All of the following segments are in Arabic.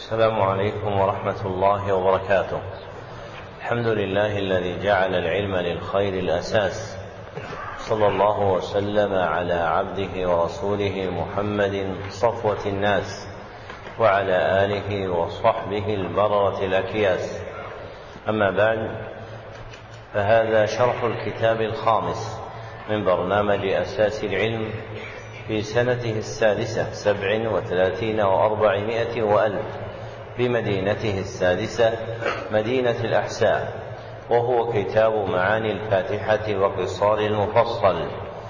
السلام عليكم ورحمة الله وبركاته. الحمد لله الذي جعل العلم للخير الأساس، صلى الله وسلم على عبده ورسوله محمد صفوة الناس وعلى آله وصحبه البررة الأكياس. أما بعد، فهذا شرح الكتاب الخامس من برنامج أساس العلم في سنته 37 و400 وألف بمدينته السادسة مدينة الأحساء، وهو كتاب معاني الفاتحة وقصار المفصل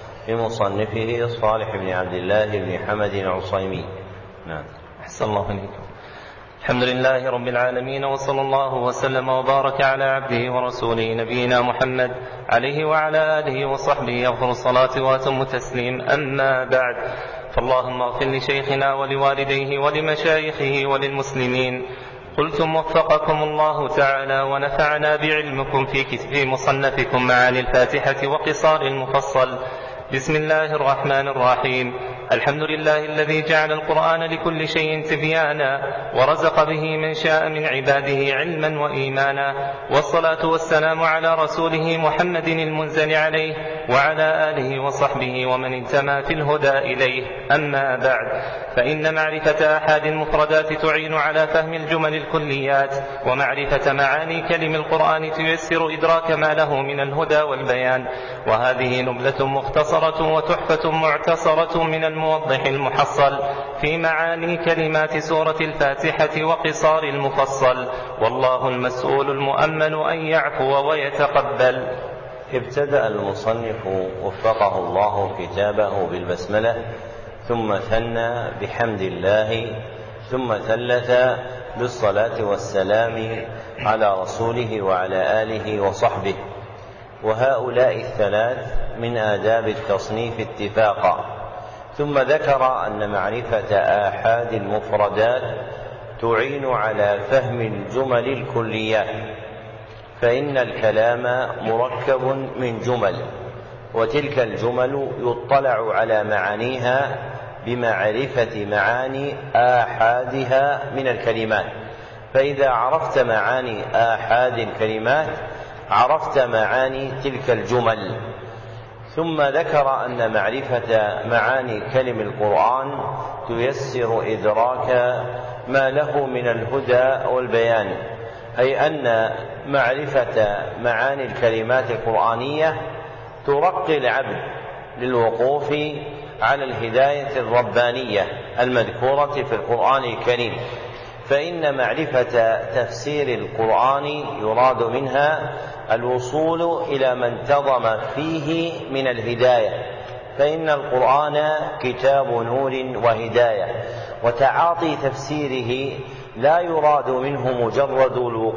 لمصنفه صالح بن عبد الله بن حمد العصيمي. نعم. أحسن الله عليكم. الحمد لله رب العالمين، وصلى الله وسلم وبارك على عبده ورسوله نبينا محمد عليه وعلى آله وصحبه أفضل الصلاة وأتم التسليم. أما بعد، فاللهم اغفر لشيخنا ولوالديه ولمشايخه وللمسلمين. قلتم وفقكم الله تعالى ونفعنا بعلمكم في مصنفكم معاني الفاتحة وقصار المفصل. بسم الله الرحمن الرحيم. الحمد لله الذي جعل القرآن لكل شيء تبيانا ورزق به من شاء من عباده علما وإيمانا، والصلاة والسلام على رسوله محمد المنزل عليه وعلى آله وصحبه ومن انتمى في الهدى إليه. أما بعد، فإن معرفة أحد المفردات تعين على فهم الجمل الكليات، ومعرفة معاني كلم القرآن تيسر إدراك ما له من الهدى والبيان. وهذه نبذة مختصرة وتحفة معتصرة من الموضح المحصل في معاني كلمات سورة الفاتحة وقصار المفصل، والله المسؤول المؤمل أن يعفو ويتقبل. ابتدأ المصنف وفقه الله كتابه بالبسملة، ثم ثنى بحمد الله، ثم ثلث بالصلاة والسلام على رسوله وعلى آله وصحبه. وهؤلاء الثلاث من آداب التصنيف اتفاقا. ثم ذكر أن معرفة آحاد المفردات تعين على فهم الجمل الكليات، فإن الكلام مركب من جمل، وتلك الجمل يطلع على معانيها بمعرفة معاني آحادها من الكلمات. فإذا عرفت معاني آحاد الكلمات عرفت معاني تلك الجمل. ثم ذكر أن معرفة معاني كلم القرآن تيسر إدراك ما له من الهدى والبيان، أي أن معرفة معاني الكلمات القرآنية ترقي العبد للوقوف على الهداية الربانية المذكورة في القرآن الكريم. فإن معرفة تفسير القرآن يراد منها الوصول إلى ما انتظم فيه من الهداية، فإن القرآن كتاب نور وهداية، وتعاطي تفسيره لا يراد منه مجرد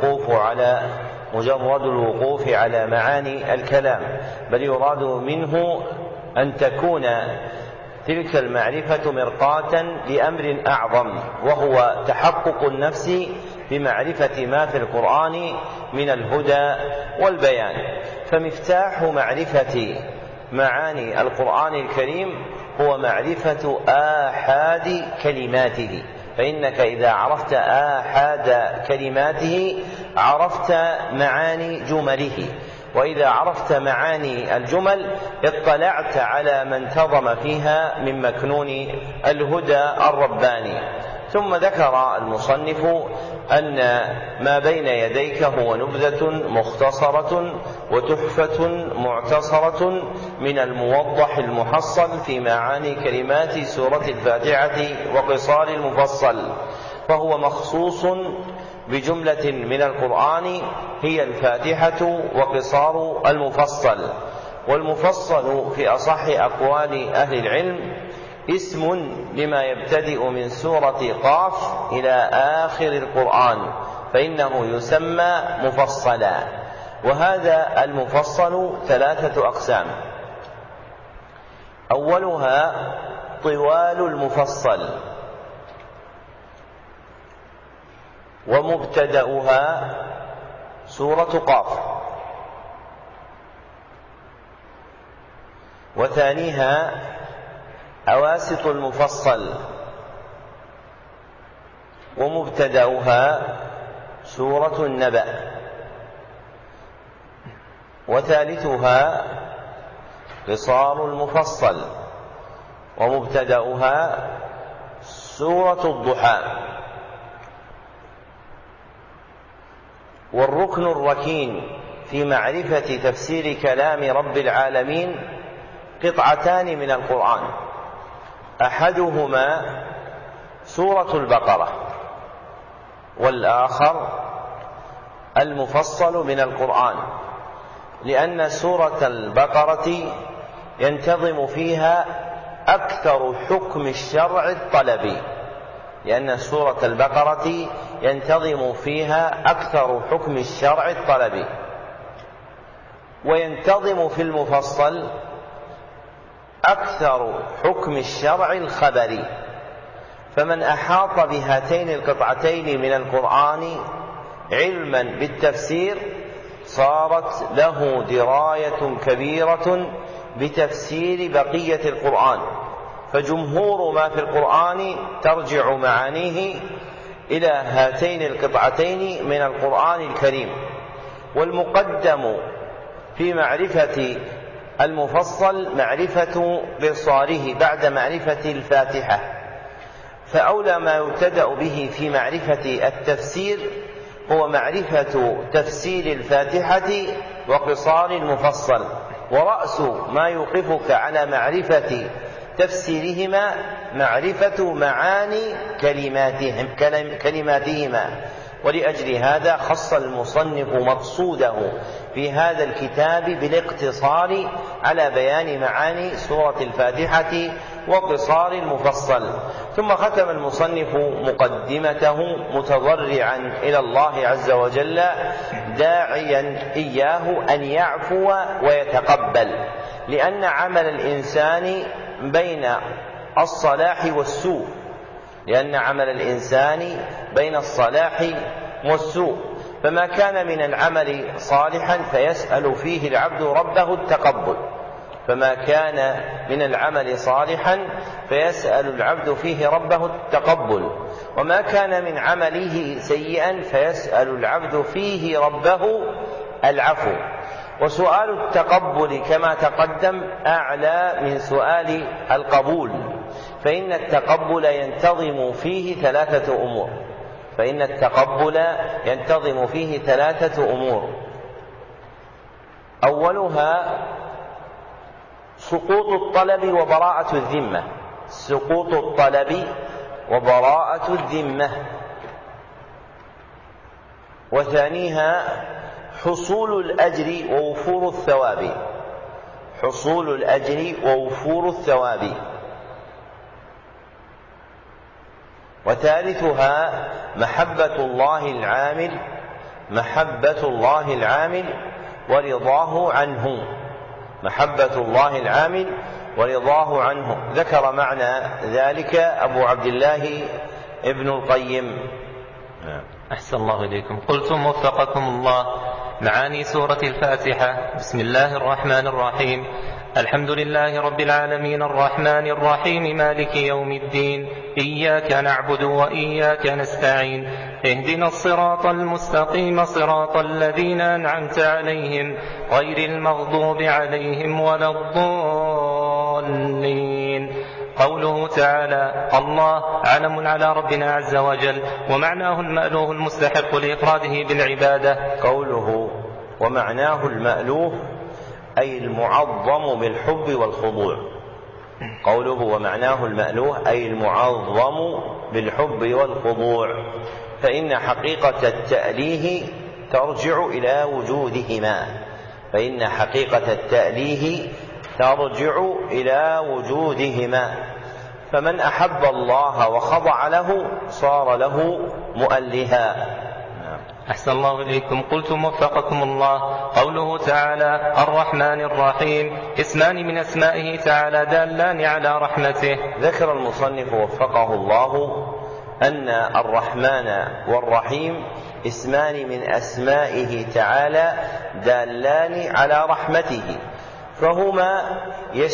الوقوف على معاني الكلام، بل يراد منه أن تكون تلك المعرفة مرقاة لأمر أعظم، وهو تحقق النفس بمعرفة ما في القرآن من الهدى والبيان. فمفتاح معرفة معاني القرآن الكريم هو معرفة آحاد كلماته، فإنك إذا عرفت آحاد كلماته عرفت معاني جمله، وإذا عرفت معاني الجمل اطلعت على ما انتظم فيها من مكنون الهدى الرباني. ثم ذكر المصنف أن ما بين يديك هو نبذة مختصرة وتحفة معتصرة من الموضح المحصل في معاني كلمات سورة الفاتحة وقصار المفصل، فهو مخصوص بجملة من القرآن هي الفاتحة وقصار المفصل. والمفصل في أصح أقوال أهل العلم اسم لما يبتدئ من سورة قاف إلى آخر القرآن، فإنه يسمى مفصلا. وهذا المفصل 3 أقسام: أولها طوال المفصل، ومبتدأها سورة قاف، وثانيها أواسط المفصل، ومبتدأها سورة النبأ، وثالثها قصار المفصل، ومبتدأها سورة الضحى. والركن الركين في معرفة تفسير كلام رب العالمين قطعتان من القرآن، أحدهما سورة البقرة، والآخر المفصل من القرآن، لأن سورة البقرة ينتظم فيها أكثر حكم الشرع الطلبي، لأن سورة البقرة ينتظم فيها أكثر حكم الشرع الطلبي، وينتظم في المفصل أكثر حكم الشرع الخبري. فمن أحاط بهاتين القطعتين من القرآن علما بالتفسير صارت له دراية كبيرة بتفسير بقية القرآن، فجمهور ما في القرآن ترجع معانيه إلى هاتين القطعتين من القرآن الكريم. والمقدم في معرفة المفصل معرفة قصاره بعد معرفة الفاتحة، فأولى ما يبتدأ به في معرفة التفسير هو معرفة تفسير الفاتحة وقصار المفصل، ورأس ما يوقفك على معرفة تفسيرهما معرفة معاني كلماتهما. ولأجل هذا خص المصنف مقصوده في هذا الكتاب بالاقتصار على بيان معاني سورة الفاتحة وقصار المفصل. ثم ختم المصنف مقدمته متضرعا إلى الله عز وجل داعيا إياه أن يعفو ويتقبل، لأن عمل الإنسان بين الصلاح والسوء، فما كان من العمل صالحا فيسأل فيه العبد ربه التقبل، وما كان من عمله سيئا فيسأل العبد فيه ربه العفو. وسؤال التقبل كما تقدم أعلى من سؤال القبول، فإن التقبل ينتظم فيه ثلاثة أمور. أولها سقوط الطلب وبراءة الذمة، وثانيها حصول الأجر ووفور الثواب، وثالثها محبة الله العامل ورضاه عنه. ذكر معنى ذلك أبو عبد الله ابن القيم. أحسن الله إليكم. قلتم وفقكم الله: معاني سورة الفاتحة. بسم الله الرحمن الرحيم. الحمد لله رب العالمين الرحمن الرحيم مالك يوم الدين، إياك نعبد وإياك نستعين، اهدنا الصراط المستقيم صراط الذين أنعمت عليهم غير المغضوب عليهم ولا الضالين. قوله تعالى: الله علم على ربنا عز وجل، ومعناه المألوه المستحق لإفراده بالعبادة. قوله ومعناه المألوه أي المعظم بالحب والخضوع، فإن حقيقة التأليه ترجع إلى وجودهما، فمن أحب الله وخضع له صار له مؤلها. أحسن الله إليكم. قلتم وفقكم الله: قوله تعالى الرحمن الرحيم اسمان من أسمائه تعالى دالان على رحمته. ذكر المصنف وفقه الله أن الرحمن والرحيم اسمان من أسمائه تعالى دالان على رحمته، فهما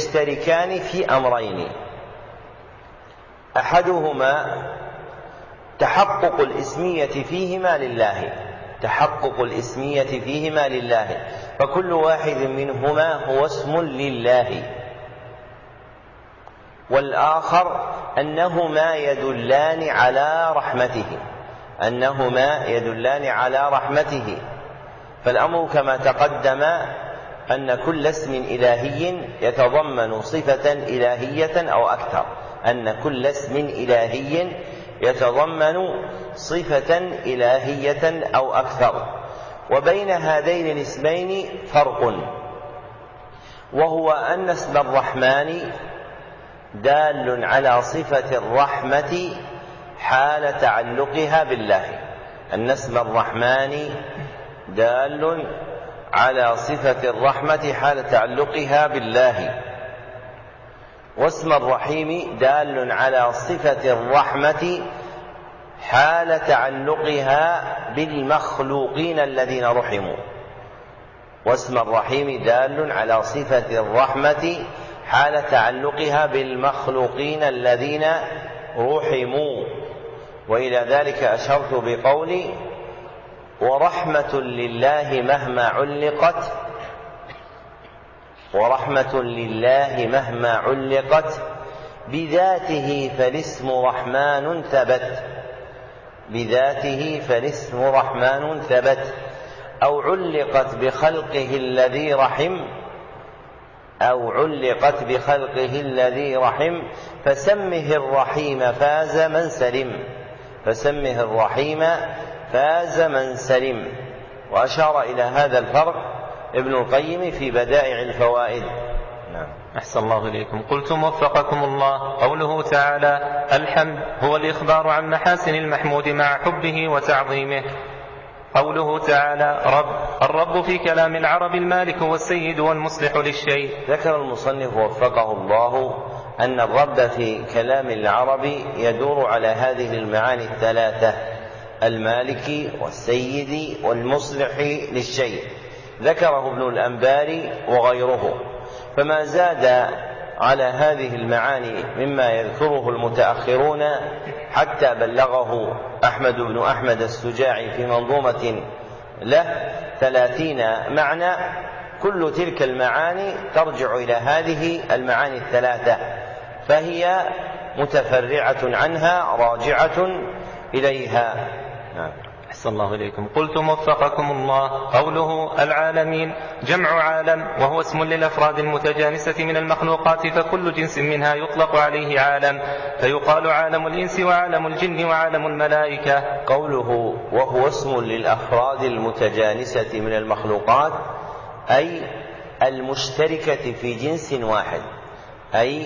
يشتركان في أمرين: أحدهما تحقق الاسمية فيهما لله، تحقق الاسمية فيهما لله، فكل واحد منهما هو اسم لله. والآخر أنهما يدلان على رحمته، أنهما يدلان على رحمته. فالأمر كما تقدم أن كل اسم إلهي يتضمن صفة إلهية أو أكثر، أن كل اسم إلهي يتضمن صفة إلهية أو أكثر. وبين هذين الاسمين فرق، وهو أن اسم الرحمن دال على صفة الرحمة حال تعلقها بالله، أن اسم الرحمن دال على صفة الرحمة حال تعلقها بالله، واسم الرحيم دال على صفة الرحمة حال تعلقها بالمخلوقين الذين رحموا، واسم الرحيم دال على صفة الرحمة حال تعلقها بالمخلوقين الذين رحموا. وإلى ذلك أشرت بقولي: ورحمة لله مهما علقت، ورحمة لله مهما علقت بذاته فالاسم رحمن ثبت، بذاته فالاسم رحمن ثبت، أو علقت بخلقه الذي رحم، أو علقت بخلقه الذي رحم، فسمه الرحيم فاز من سلم، فسمه الرحيم فاز من سلم. وأشار إلى هذا الفرق ابن القيم في بدائع الفوائد. نعم. أحسن الله إليكم. قلتم وفقكم الله: قوله تعالى الحمد هو الإخبار عن محاسن المحمود مع حبه وتعظيمه. قوله تعالى رب، الرب في كلام العرب المالك هو السيد والمصلح للشيء. ذكر المصنف وفقه الله أن الرب في كلام العرب يدور على هذه المعاني الثلاثة: المالك والسيد والمصلح للشيء. ذكره ابن الأنباري وغيره، فما زاد على هذه المعاني مما يذكره المتأخرون حتى بلغه أحمد بن أحمد السجاعي في منظومة له 30 معنى، كل تلك المعاني ترجع إلى هذه المعاني الثلاثة، فهي متفرعة عنها راجعة إليها. نعم. أحسن الله إليكم. قلتم وفقكم الله: قوله العالمين جمع عالم، وهو اسم للأفراد المتجانسة من المخلوقات، فكل جنس منها يطلق عليه عالم، فيقال عالم الإنس وعالم الجن وعالم الملائكة. قوله وهو اسم للأفراد المتجانسة من المخلوقات أي المشتركة في جنس واحد، أي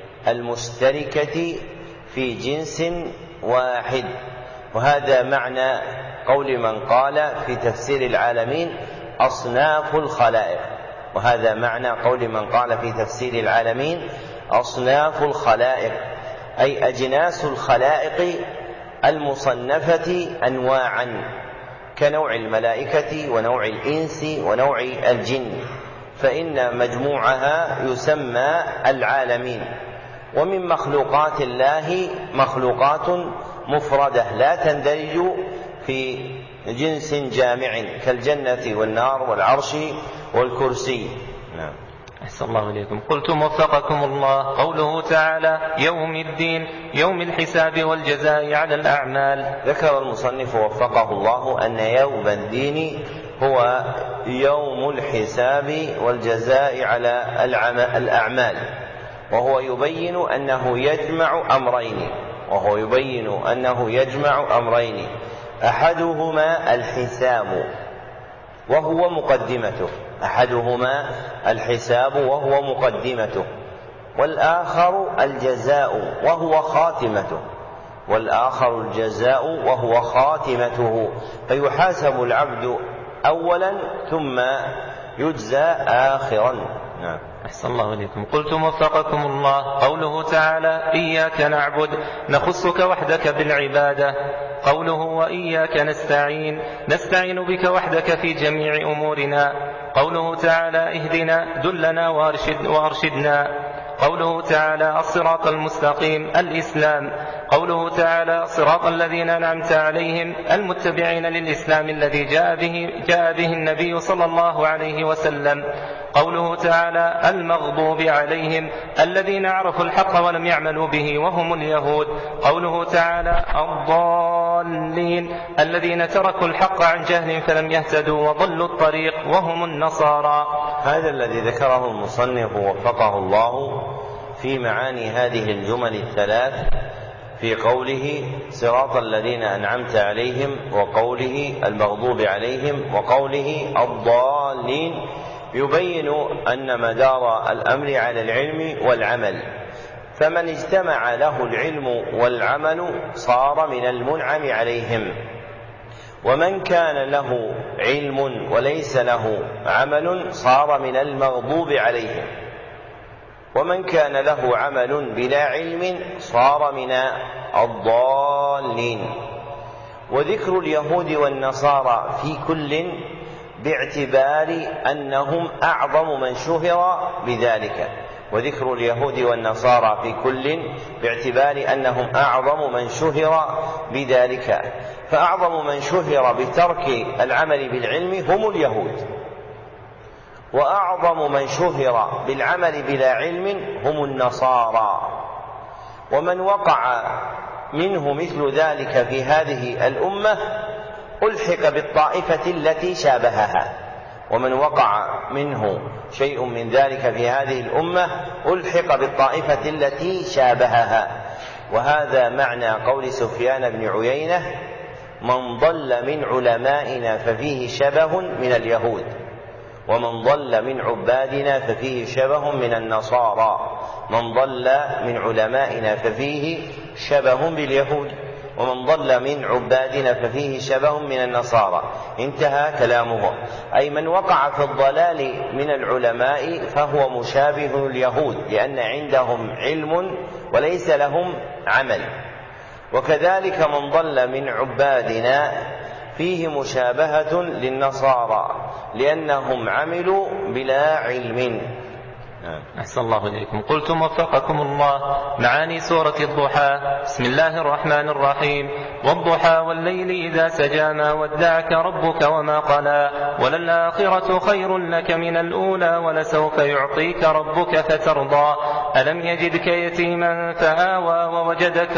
المشتركة في جنس واحد. وهذا معنى قول من قال في تفسير العالمين أصناف الخلائق، وهذا معنى قول من قال في تفسير العالمين أصناف الخلائق، أي أجناس الخلائق المصنفة أنواعا، كنوع الملائكة ونوع الإنس ونوع الجن، فإن مجموعها يسمى العالمين. ومن مخلوقات الله مخلوقات مفردة لا تندرج في جنس جامع كالجنة والنار والعرش والكرسي. نعم. أحسن الله إليكم. قلتم وفقكم الله: قوله تعالى يوم الدين، يوم الحساب والجزاء على الأعمال. ذكر المصنف وفقه الله أن يوم الدين هو يوم الحساب والجزاء على الأعمال، وهو يبين أنه يجمع أمرين، وهو يبين أنه يجمع أمرين: أحدهما الحساب وهو مقدمته، أحدهما الحساب وهو مقدمته، والآخر الجزاء وهو خاتمته، والآخر الجزاء وهو خاتمته، فيحاسب العبد أولا ثم يجزى آخرا. نعم. أحسن الله إليكم. قلتم وفقكم الله: قوله تعالى إياك نعبد، نخصك وحدك بالعبادة. قوله وإياك نستعين، نستعين بك وحدك في جميع أمورنا. قوله تعالى اهدنا، دلنا وأرشدنا. قوله تعالى الصراط المستقيم الإسلام. قوله تعالى صراط الذين أنعمت عليهم المتبعين للإسلام الذي جاء به النبي صلى الله عليه وسلم. قوله تعالى المغضوب عليهم الذين عرفوا الحق ولم يعملوا به وهم اليهود. قوله تعالى الضالين الذين تركوا الحق عن جهل فلم يهتدوا وضلوا الطريق وهم النصارى. هذا الذي ذكره المصنف وفقه الله في معاني هذه الجمل الثلاث في قوله صراط الذين أنعمت عليهم وقوله المغضوب عليهم وقوله الضالين يبين أن مدار الأمر على العلم والعمل، فمن اجتمع له العلم والعمل صار من المنعم عليهم، ومن كان له علم وليس له عمل صار من المغضوب عليهم، ومن كان له عمل بلا علم صار من الضالين. وذكر اليهود والنصارى في كل باعتبار أنهم أعظم من شهر بذلك، وذكر اليهود والنصارى في كل باعتبار أنهم أعظم من شهر بذلك، فأعظم من شهر بترك العمل بالعلم هم اليهود، وأعظم من شهر بالعمل بلا علم هم النصارى، ومن وقع منه مثل ذلك في هذه الأمة ألحق بالطائفة التي شابهها، ومن وقع منه شيء من ذلك في هذه الأمة ألحق بالطائفة التي شابهها. وهذا معنى قول سفيان بن عيينة من ضل من علمائنا ففيه شبه من اليهود، ومن ضل من عبادنا ففيه شبه من النصارى. من ضل من علمائنا ففيه شبه باليهود، ومن ضل من عبادنا ففيه شبه من النصارى. انتهى كلامه، أي من وقع في الضلال من العلماء فهو مشابه اليهود، لأن عندهم علم وليس لهم عمل. وكذلك من ضل من عبادنا فيه مشابهة للنصارى، لأنهم عملوا بلا علم. أحسن الله إليكم. قلتم وفقكم الله معاني سورة الضحى. بسم الله الرحمن الرحيم. والضحى والليل إذا سجى ما ودعك ربك وما قلى وللآخرة خير لك من الأولى ولسوف يعطيك ربك فترضى ألم يجدك يتيما فآوى ووجدك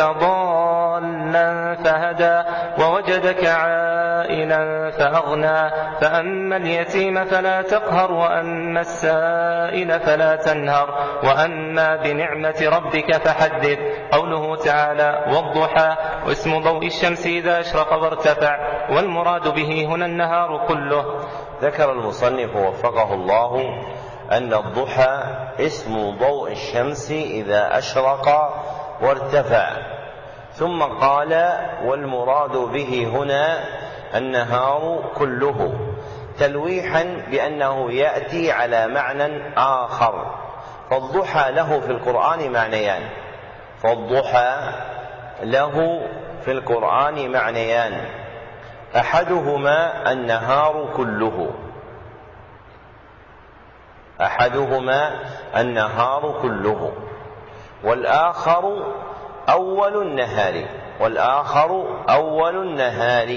ضالا فهدى ووجدك عائلا فأغنى فأما اليتيم فلا تقهر وأما السائل فلا تنهر وأما بنعمة ربك فحدث. قوله تعالى والضحى واسم ضوء الشمس إذا أشرق وارتفع، والمراد به هنا النهار كله. ذكر المصنف وفقه الله أن الضحى اسم ضوء الشمس إذا أشرق وارتفع، ثم قال والمراد به هنا النهار كله، تلويحا بأنه يأتي على معنى آخر. فالضحى له في القرآن معنيان، فالضحى له في القرآن معنيان، أحدهما النهار كله، أحدهما النهار كله، والآخر أول النهار، والآخر أول النهار.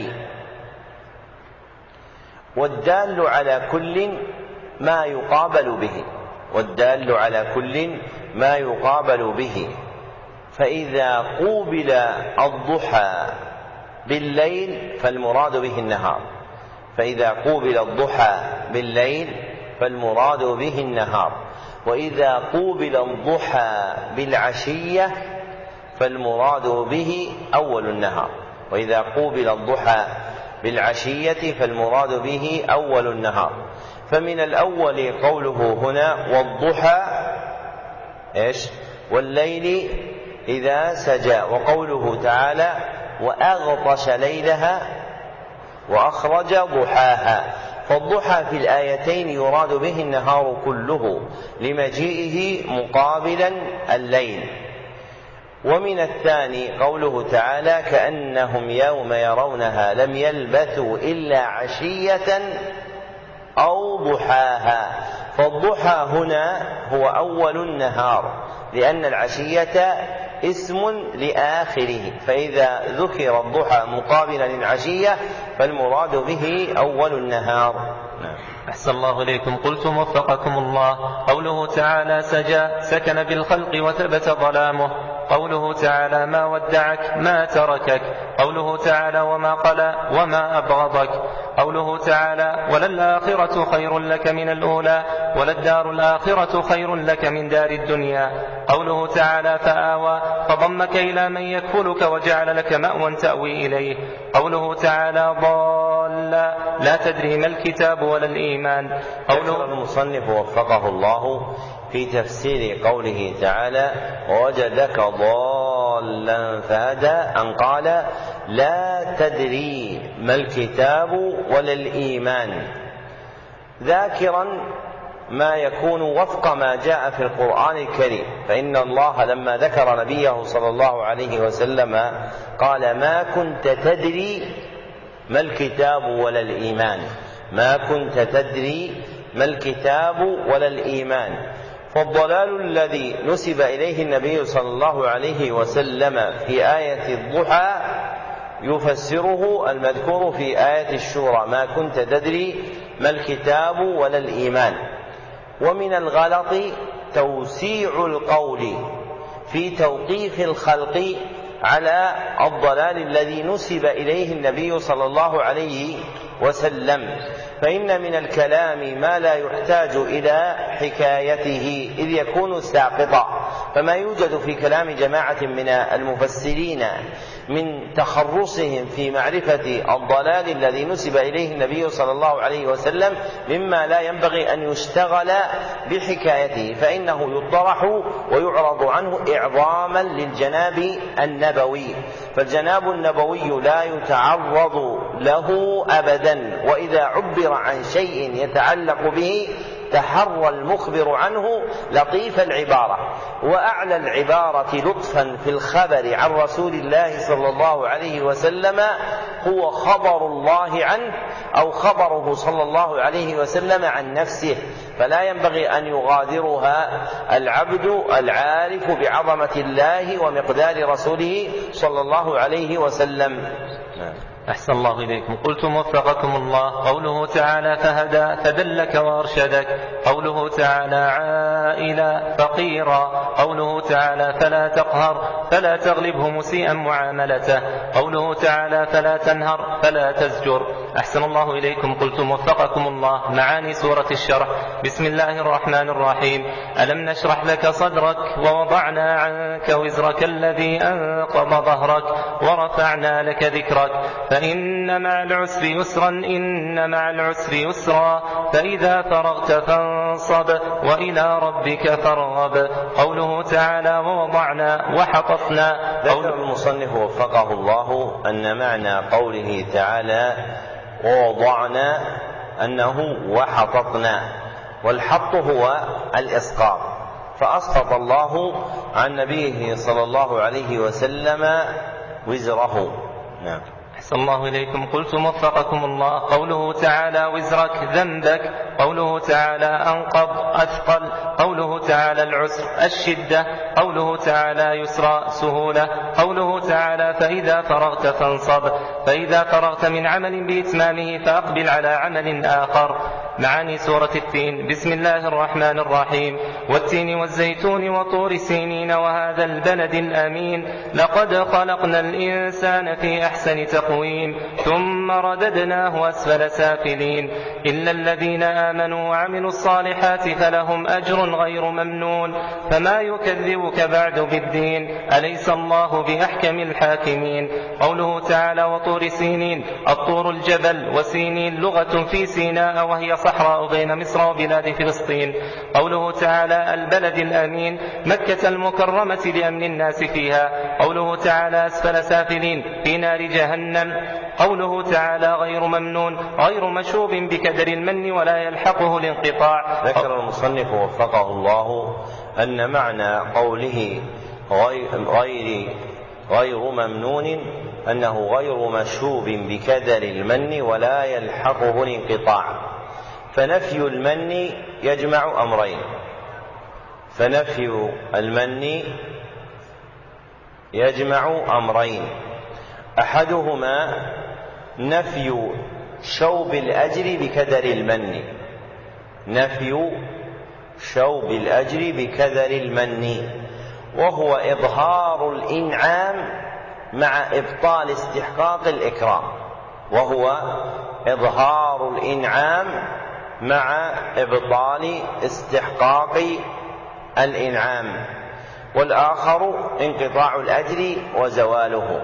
والدال على كل ما يقابل به، والدال على كل ما يقابل به. فإذا قوبل الضحى بالليل فالمراد به النهار، فإذا قوبل الضحى بالليل فالمراد به النهار. وإذا قوبل الضحى بالعشية فالمراد به أول النهار، وإذا قوبل الضحى بالعشية فالمراد به أول النهار. فمن الأول قوله هنا والضحى إيش؟ والليل إذا سجى، وقوله تعالى وأغطش ليلها وأخرج ضحاها. فالضحى في الآيتين يراد به النهار كله لمجيئه مقابلا الليل. ومن الثاني قوله تعالى كأنهم يوم يرونها لم يلبثوا إلا عشية أو ضحاها. فالضحى هنا هو أول النهار، لأن العشية اسم لآخره، فإذا ذكر الضحى مقابلا للعشية فالمراد به أول النهار. أحسن الله إليكم. قلتم وفقكم الله: قوله تعالى سكن بالخلق وثبت ظلامه. قوله تعالى ما ودعك ما تركك. قوله تعالى وما قلى وما أبغضك. قوله تعالى وللآخرة خير لك من الأولى وللدار الآخرة خير لك من دار الدنيا. قوله تعالى فآوى فضمك إلى من يكفلك وجعل لك مأوى تأوي إليه. قوله تعالى ضالا لا تدري ما الكتاب ولا الإيمان. قوله المصنف وفقه الله في تفسير قوله تعالى ووجدك ضالا فهدى أن قال لا تدري ما الكتاب ولا الإيمان، ذاكرا ما يكون وفق ما جاء في القرآن الكريم، فإن الله لما ذكر نبيه صلى الله عليه وسلم قال ما كنت تدري ما الكتاب ولا الإيمان، ما كنت تدري ما الكتاب ولا الإيمان. فالضلال الذي نسب إليه النبي صلى الله عليه وسلم في آية الضحى يفسره المذكور في آية الشورى ما كنت تدري ما الكتاب ولا الإيمان. ومن الغلط توسيع القول في توقيف الخلق على الضلال الذي نسب إليه النبي صلى الله عليه وسلم، فإن من الكلام ما لا يحتاج إلى حكايته إذ يكون ساقطا، فما يوجد في كلام جماعة من المفسرين من تخرصهم في معرفة الضلال الذي نسب إليه النبي صلى الله عليه وسلم مما لا ينبغي أن يشتغل بحكايته، فإنه يطرح ويعرض عنه إعظاما للجناب النبوي، فالجناب النبوي لا يتعرض له أبدا، وإذا عبر عن شيء يتعلق به تحرى المخبر عنه لطيف العبارة وأعلى العبارة لطفا في الخبر عن رسول الله صلى الله عليه وسلم هو خبر الله عنه أو خبره صلى الله عليه وسلم عن نفسه، فلا ينبغي أن يغادرها العبد العارف بعظمة الله ومقدار رسوله صلى الله عليه وسلم. أحسن الله إليكم. قلتم وفقكم الله: قوله تعالى فهدى فدلك وأرشدك. قوله تعالى عائلا فقيرا. قوله تعالى فلا تقهر فلا تغلبه مسيئا معاملته. قوله تعالى فلا تنهر فلا تزجر. أحسن الله إليكم. قلتم وفقكم الله: معاني سورة الشرح. بسم الله الرحمن الرحيم. ألم نشرح لك صدرك ووضعنا عنك وزرك الذي أنقض ظهرك ورفعنا لك ذكرك فإن مع العسر يسرا إن مع العسر يسرا فإذا فرغت فانصب وإلى ربك فارغب. قوله تعالى ووضعنا وحططنا. ذكر المصنف وفقه الله أن معنى قوله تعالى ووضعنا أنه وحططنا، والحط هو الإسقاط، فأسقط الله عن نبيه صلى الله عليه وسلم وزره. نعم. أحسن الله إليكم. قلتم وفقكم الله: قوله تعالى وزرك ذنبك. قوله تعالى أنقض أثقل. قوله تعالى العسر الشدة. قوله تعالى يسرى سهولة. قوله تعالى فإذا فرغت فانصب، فإذا فرغت من عمل بإتمامه فأقبل على عمل آخر. معاني سورة التين. بسم الله الرحمن الرحيم. والتين والزيتون وطور سينين وهذا البلد الأمين لقد خلقنا الإنسان في أحسن تقويم ثم رددناه أسفل سافلين إلا الذين آمنوا وعملوا الصالحات فلهم أجر غير ممنون فما يكذبك بعد بالدين أليس الله بأحكم الحاكمين. قوله تعالى وطور سينين الطور الجبل، وسينين لغة في سيناء وهي صحراء بين مصر وبلاد فلسطين. قوله تعالى البلد الأمين مكة المكرمة لأمن الناس فيها. قوله تعالى أسفل سافلين في نار جهنم. قوله تعالى غير ممنون غير مشوب بكدر المن ولا يلحقه الانقطاع. ذكر المصنف وفقه الله أن معنى قوله غير ممنون أنه غير مشوب بكدر المن ولا يلحقه الانقطاع، فنفي المن يجمع أمرين، فنفي المن يجمع أمرين: أحدهما نفي شوب الأجر بكدر المن، نفي شوب الأجر بكدر المن، وهو إظهار الإنعام مع إبطال استحقاق الإكرام، وهو إظهار الإنعام مع إبطال استحقاق الإنعام. والآخر انقطاع الأجر وزواله،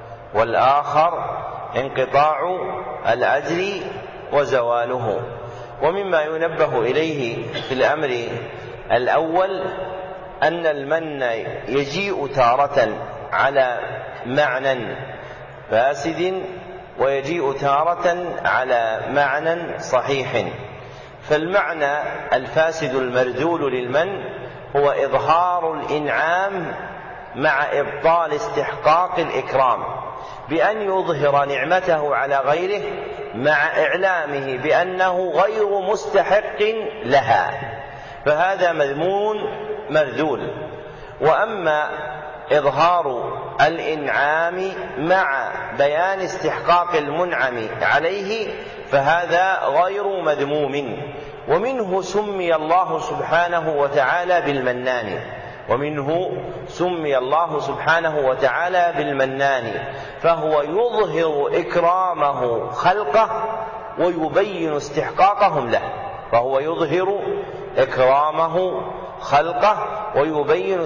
والآخر انقطاع الأجر وزواله. ومما ينبه إليه في الأمر الأول أن المن يجيء تارة على معنى فاسد ويجيء تارة على معنى صحيح. فالمعنى الفاسد المرذول للمن هو إظهار الإنعام مع إبطال استحقاق الإكرام، بأن يظهر نعمته على غيره مع إعلامه بأنه غير مستحق لها، فهذا مذموم مرذول. وأما إظهار الإنعام مع بيان استحقاق المنعم عليه فهذا غير مذموم. ومنه سمي الله سبحانه وتعالى بالمنان، ومنه سمي الله سبحانه وتعالى بالمنان، فهو يظهر إكرامه خلقه ويبين استحقاقهم له، فهو يظهر إكرامه خلقه ويبين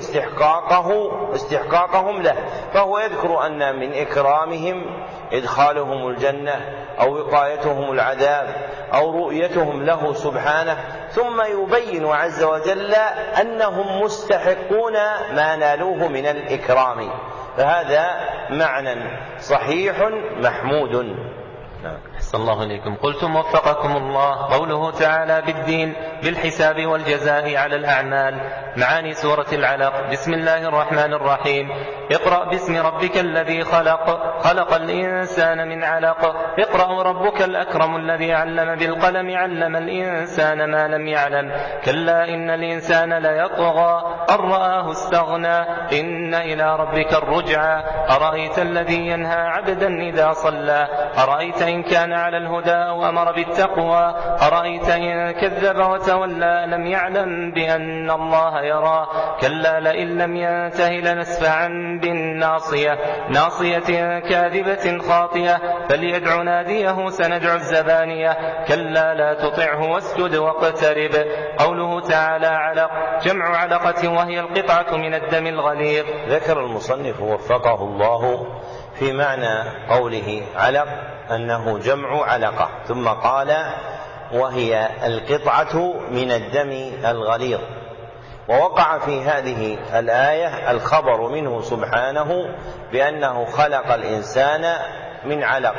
استحقاقهم له. فهو يذكر أن من إكرامهم إدخالهم الجنة أو وقايتهم العذاب أو رؤيتهم له سبحانه، ثم يبين عز وجل أنهم مستحقون ما نالوه من الإكرام، فهذا معنى صحيح محمود. أحسن الله إليكم. قلتم وفقكم الله قوله تعالى بالدين بالحساب والجزاء على الأعمال. معاني سورة العلق. بسم الله الرحمن الرحيم. اقرأ باسم ربك الذي خلق، خلق الإنسان من علق. اقرأ وربك الأكرم الذي علم بالقلم، علم الإنسان ما لم يعلم. كلا إن الإنسان ليطغى أن رآه استغنى، إن إلى ربك الرجعى. أرأيت الذي ينهى عبدا إذا صلى، أرأيت إن كان على الهدى أو أمر بالتقوى، أرأيت إن كذب وتولى لم يعلم بأن الله يرى. كلا لئن لم ينته لنسفعا بالناصية، ناصية كاذبة خاطئة، فليدع ناديه سندع الزبانية. كلا لا تطعه واسجد واقترب. قوله تعالى علق، جمع علقة وهي القطعة من الدم الغليظ. ذكر المصنف وفقه الله في معنى قوله علق أنه جمع علقة، ثم قال وهي القطعة من الدم الغليظ. ووقع في هذه الآية الخبر منه سبحانه بأنه خلق الإنسان من علق.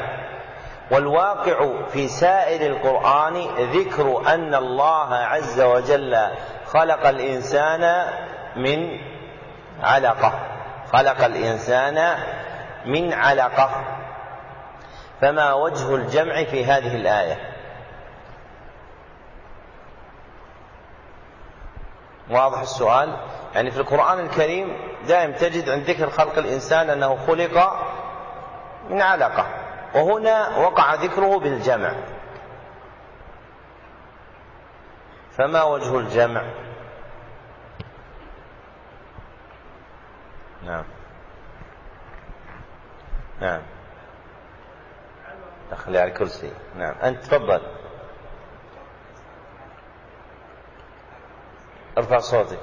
والواقع في سائر القرآن ذكر أن الله عز وجل خلق الإنسان من علقة، خلق الإنسان من علقة. فما وجه الجمع في هذه الآية؟ واضح السؤال؟ يعني في القرآن الكريم دائم تجد عند ذكر خلق الإنسان أنه خلق من علقة، وهنا وقع ذكره بالجمع، فما وجه الجمع؟ نعم نعم، دخلي على الكرسي. نعم أنت تفضل، ارفع صوتك.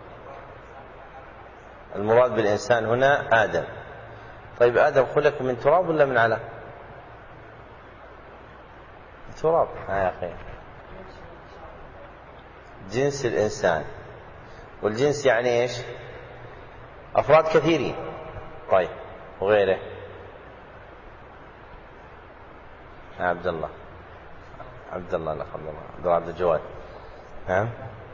المراد بالإنسان هنا آدم. طيب آدم خلق من تراب ولا من علق؟ تراب. يا أخي جنس الإنسان، والجنس يعني إيش؟ أفراد كثيرين. طيب وغيره؟ عبد الله، عبد الله لا خلى الله، عبد الجواد. نعم،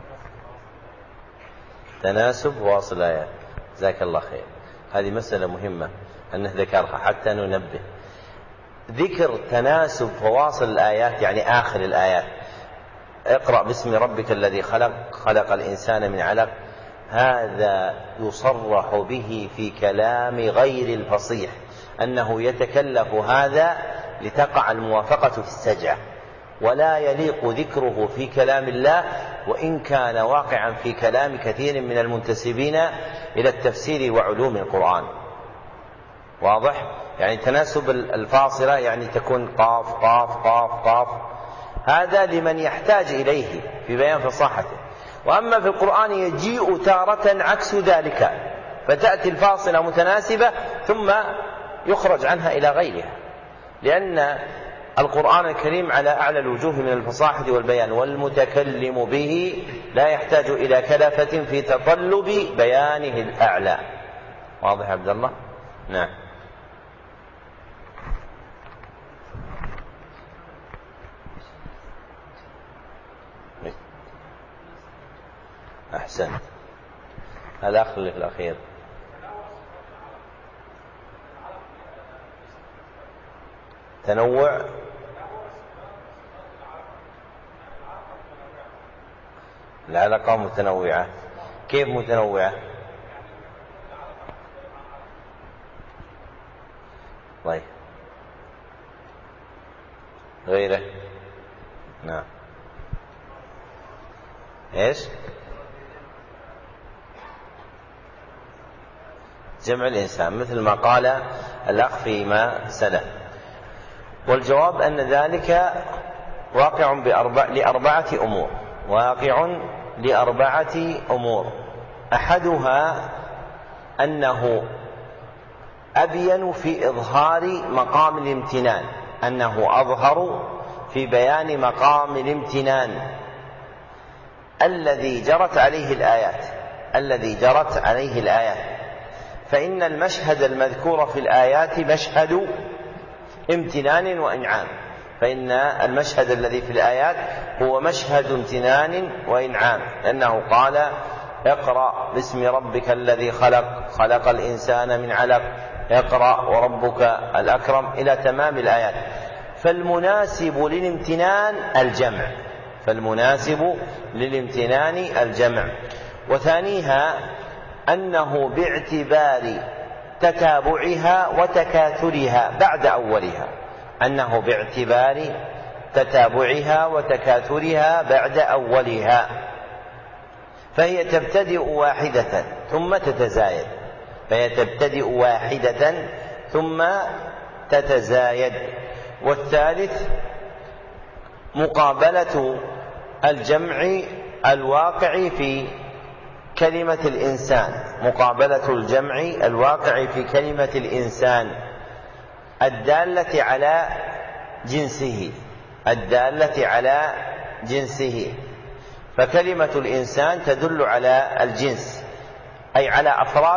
تناسب واصل الآيات. جزاك الله خير. هذه مسألة مهمة أنه ذكرها حتى ننبه. ذكر تناسب فواصل الآيات يعني آخر الآيات. اقرأ باسم ربك الذي خلق، خلق الإنسان من علق، هذا يصرح به في كلام غير الفصيح، أنه يتكلف هذا لتقع الموافقة في السجع، ولا يليق ذكره في كلام الله وإن كان واقعا في كلام كثير من المنتسبين إلى التفسير وعلوم القرآن. واضح؟ يعني تناسب الفاصلة يعني تكون قاف قاف قاف قاف، هذا لمن يحتاج إليه في بيان فصاحته. وأما في القرآن يجيء تارة عكس ذلك، فتأتي الفاصلة متناسبة ثم يخرج عنها إلى غيرها، لأن القرآن الكريم على أعلى الوجوه من الفصاحة والبيان، والمتكلم به لا يحتاج إلى كلفة في تطلب بيانه الأعلى. واضح عبد الله؟ نعم. أحسنت. الأخ اللي في الأخير. تنوع العلاقة متنوعة. كيف متنوعة؟ طيب غيره. نعم. ايش؟ جمع الإنسان مثل ما قال الأخ فيما سلف، والجواب أن ذلك واقع لأربعة أمور، واقع لأربعة أمور. أحدها أنه أبين في إظهار مقام الامتنان، أنه أظهر في بيان مقام الامتنان الذي جرت عليه الآيات، فإن المشهد المذكور في الآيات مشهد امتنان وإنعام، فإن المشهد الذي في الآيات هو مشهد امتنان وإنعام، لأنه قال اقرأ باسم ربك الذي خلق، خلق الإنسان من علق، اقرأ وربك الأكرم إلى تمام الآيات. فالمناسب للامتنان الجمع. وثانيها أنه باعتبار تتابعها وتكاثرها بعد أولها، فهي تبتدئ واحدة ثم تتزايد. والثالث مقابلة الجمع الواقع في كلمة الإنسان، الدالة على جنسه، فكلمة الإنسان تدل على الجنس، أي على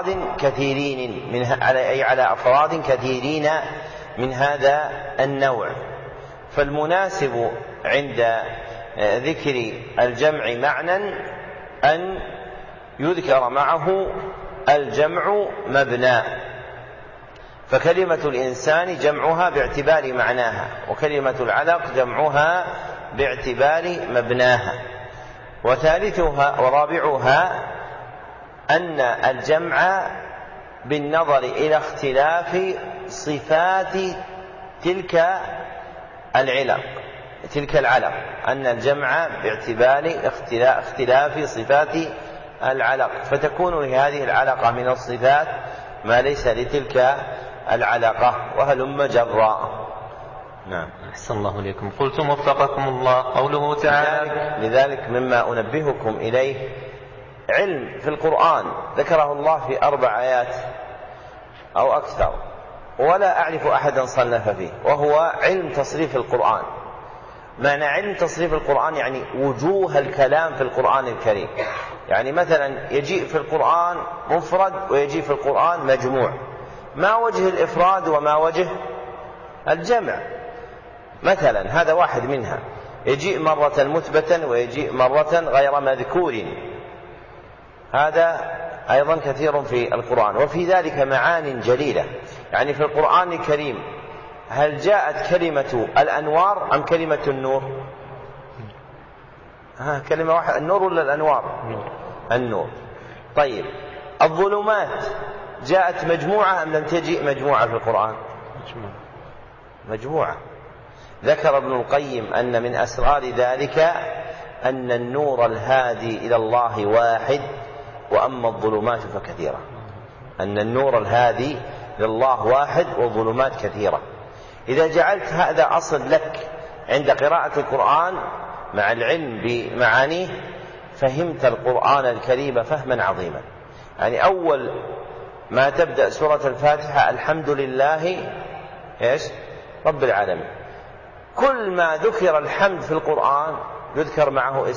أفراد كثيرين من هذا النوع. فالمناسب عند ذكر الجمع معنى أن يذكر معه الجمع مبنى، فكلمة الإنسان جمعها باعتبار معناها، وكلمة العلق جمعها باعتبار مبناها. وثالثها ورابعها أن الجمع بالنظر إلى اختلاف صفات تلك العلق، أن الجمع باعتبار اختلاف صفات العلق، فتكون لهذه العلقة من الصفات ما ليس لتلك العلقة، وهلم جرا. نعم. أحسن الله إليكم. قلتم وفقكم الله قوله تعالى: لذلك مما أنبهكم إليه علم في القرآن ذكره الله في 4 آيات أو أكثر، ولا أعرف أحدا صنف فيه، وهو علم تصريف القرآن. معنى علم تصريف القرآن يعني وجوه الكلام في القرآن الكريم، يعني مثلا يجيء في القرآن مفرد ويجيء في القرآن مجموع، ما وجه الإفراد وما وجه الجمع. مثلا هذا واحد منها، يجيء مرة مثبتا ويجيء مرة غير مذكور، هذا أيضا كثير في القرآن. وفي ذلك معان جليلة، يعني في القرآن الكريم هل جاءت كلمة الأنوار أم كلمة النور؟ كلمة واحدة، النور ولا الأنوار؟ النور. طيب الظلمات جاءت مجموعة أم لم تجئ مجموعة في القرآن؟ مجموعة. ذكر ابن القيم أن من أسرار ذلك أن النور الهادي إلى الله واحد، وأما الظلمات فكثيرة. أن النور الهادي إلى الله واحد والظلمات كثيرة. إذا جعلت هذا أصل لك عند قراءة القرآن مع العلم بمعانيه فهمت القرآن الكريم فهما عظيما. يعني أول ما تبدأ سورة الفاتحة الحمد لله رب العالمين. كل ما ذكر الحمد في القرآن يذكر معه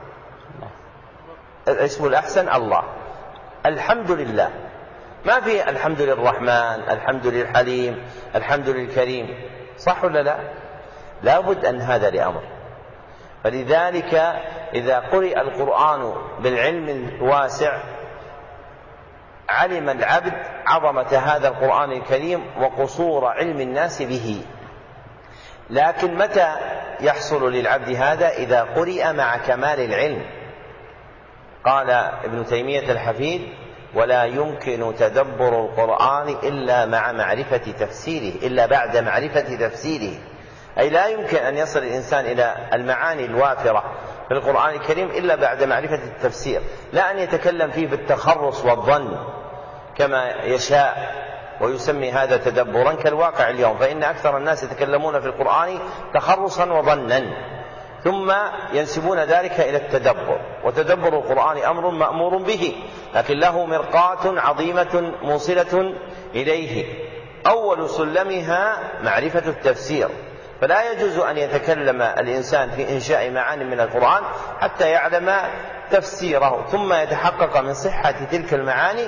اسم الأحسن الله. الحمد لله، ما في الحمد للرحمن، الحمد للحليم، الحمد للكريم، صح ولا لا؟ لا بد أن هذا لأمر. فلذلك إذا قرئ القرآن بالعلم الواسع علم العبد عظمة هذا القرآن الكريم وقصور علم الناس به. لكن متى يحصل للعبد هذا؟ إذا قرئ مع كمال العلم. قال ابن تيمية الحفيد: ولا يمكن تدبر القرآن إلا مع معرفة تفسيره، إلا بعد معرفة تفسيره. أي لا يمكن أن يصل الإنسان إلى المعاني الوافرة في القرآن الكريم إلا بعد معرفة التفسير، لا أن يتكلم فيه بالتخرص والظن كما يشاء ويسمي هذا تدبرا كالواقع اليوم. فإن أكثر الناس يتكلمون في القرآن تخرصا وظنا ثم ينسبون ذلك إلى التدبر. وتدبر القرآن أمر مأمور به، لكن له مرقاة عظيمة موصلة إليه. أول سلمها معرفة التفسير، فلا يجوز أن يتكلم الإنسان في إنشاء معاني من القرآن حتى يعلم تفسيره، ثم يتحقق من صحة تلك المعاني،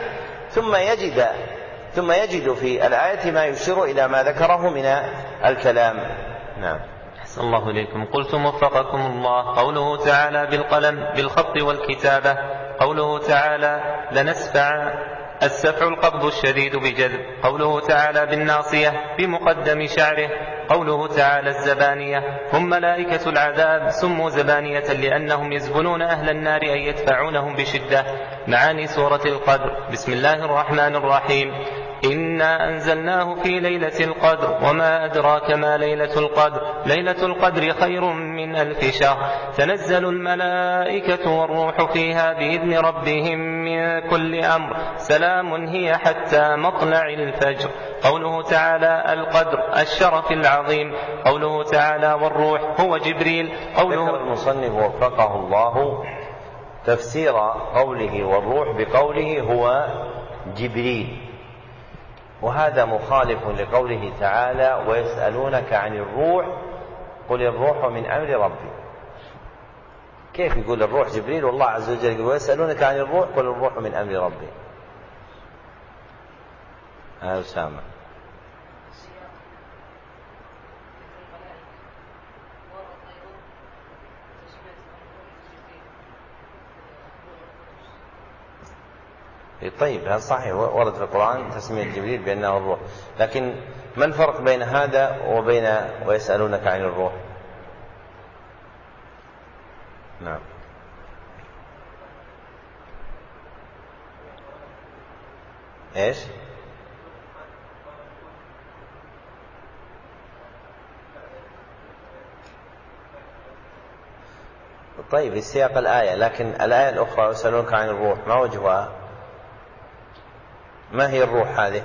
ثم يجد في الآية ما يشير إلى ما ذكره من الكلام. نعم. أحسن الله إليكم. قلتم وفقكم الله: قوله تعالى بالقلم بالخط والكتابة. قوله تعالى لنسفع، السفع القبض الشديد بجذب. قوله تعالى بالناصية بمقدم شعره. قوله تعالى الزبانية هم ملائكة العذاب سموا زبانية لأنهم يزبنون أهل النار أي يدفعونهم بشدة. معاني سورة القدر. بسم الله الرحمن الرحيم: إنا أنزلناه في ليلة القدر وما أدراك ما ليلة القدر ليلة القدر خير من 1000 شهر تنزل الملائكة والروح فيها بإذن ربهم من كل أمر سلام هي حتى مطلع الفجر. قوله تعالى القدر الشرف العظيم. قوله تعالى والروح هو جبريل. ذكر المصنف وفقه الله تفسير قوله والروح بقوله هو جبريل، وهذا مخالف لقوله تعالى ويسألونك عن الروح قل الروح من أمر ربي. كيف يقول الروح جبريل والله عز وجل يقول ويسألونك عن الروح قل الروح من أمر ربي؟ أسامة. طيب هذا صحيح، ورد في القرآن تسمية جبريل بأنه الروح، لكن ما الفرق بين هذا وبين ويسألونك عن الروح؟ نعم. ايش؟ طيب في سياق الآية، لكن الآية الأخرى يسألونك عن الروح ما وجهها؟ ما هي الروح هذه؟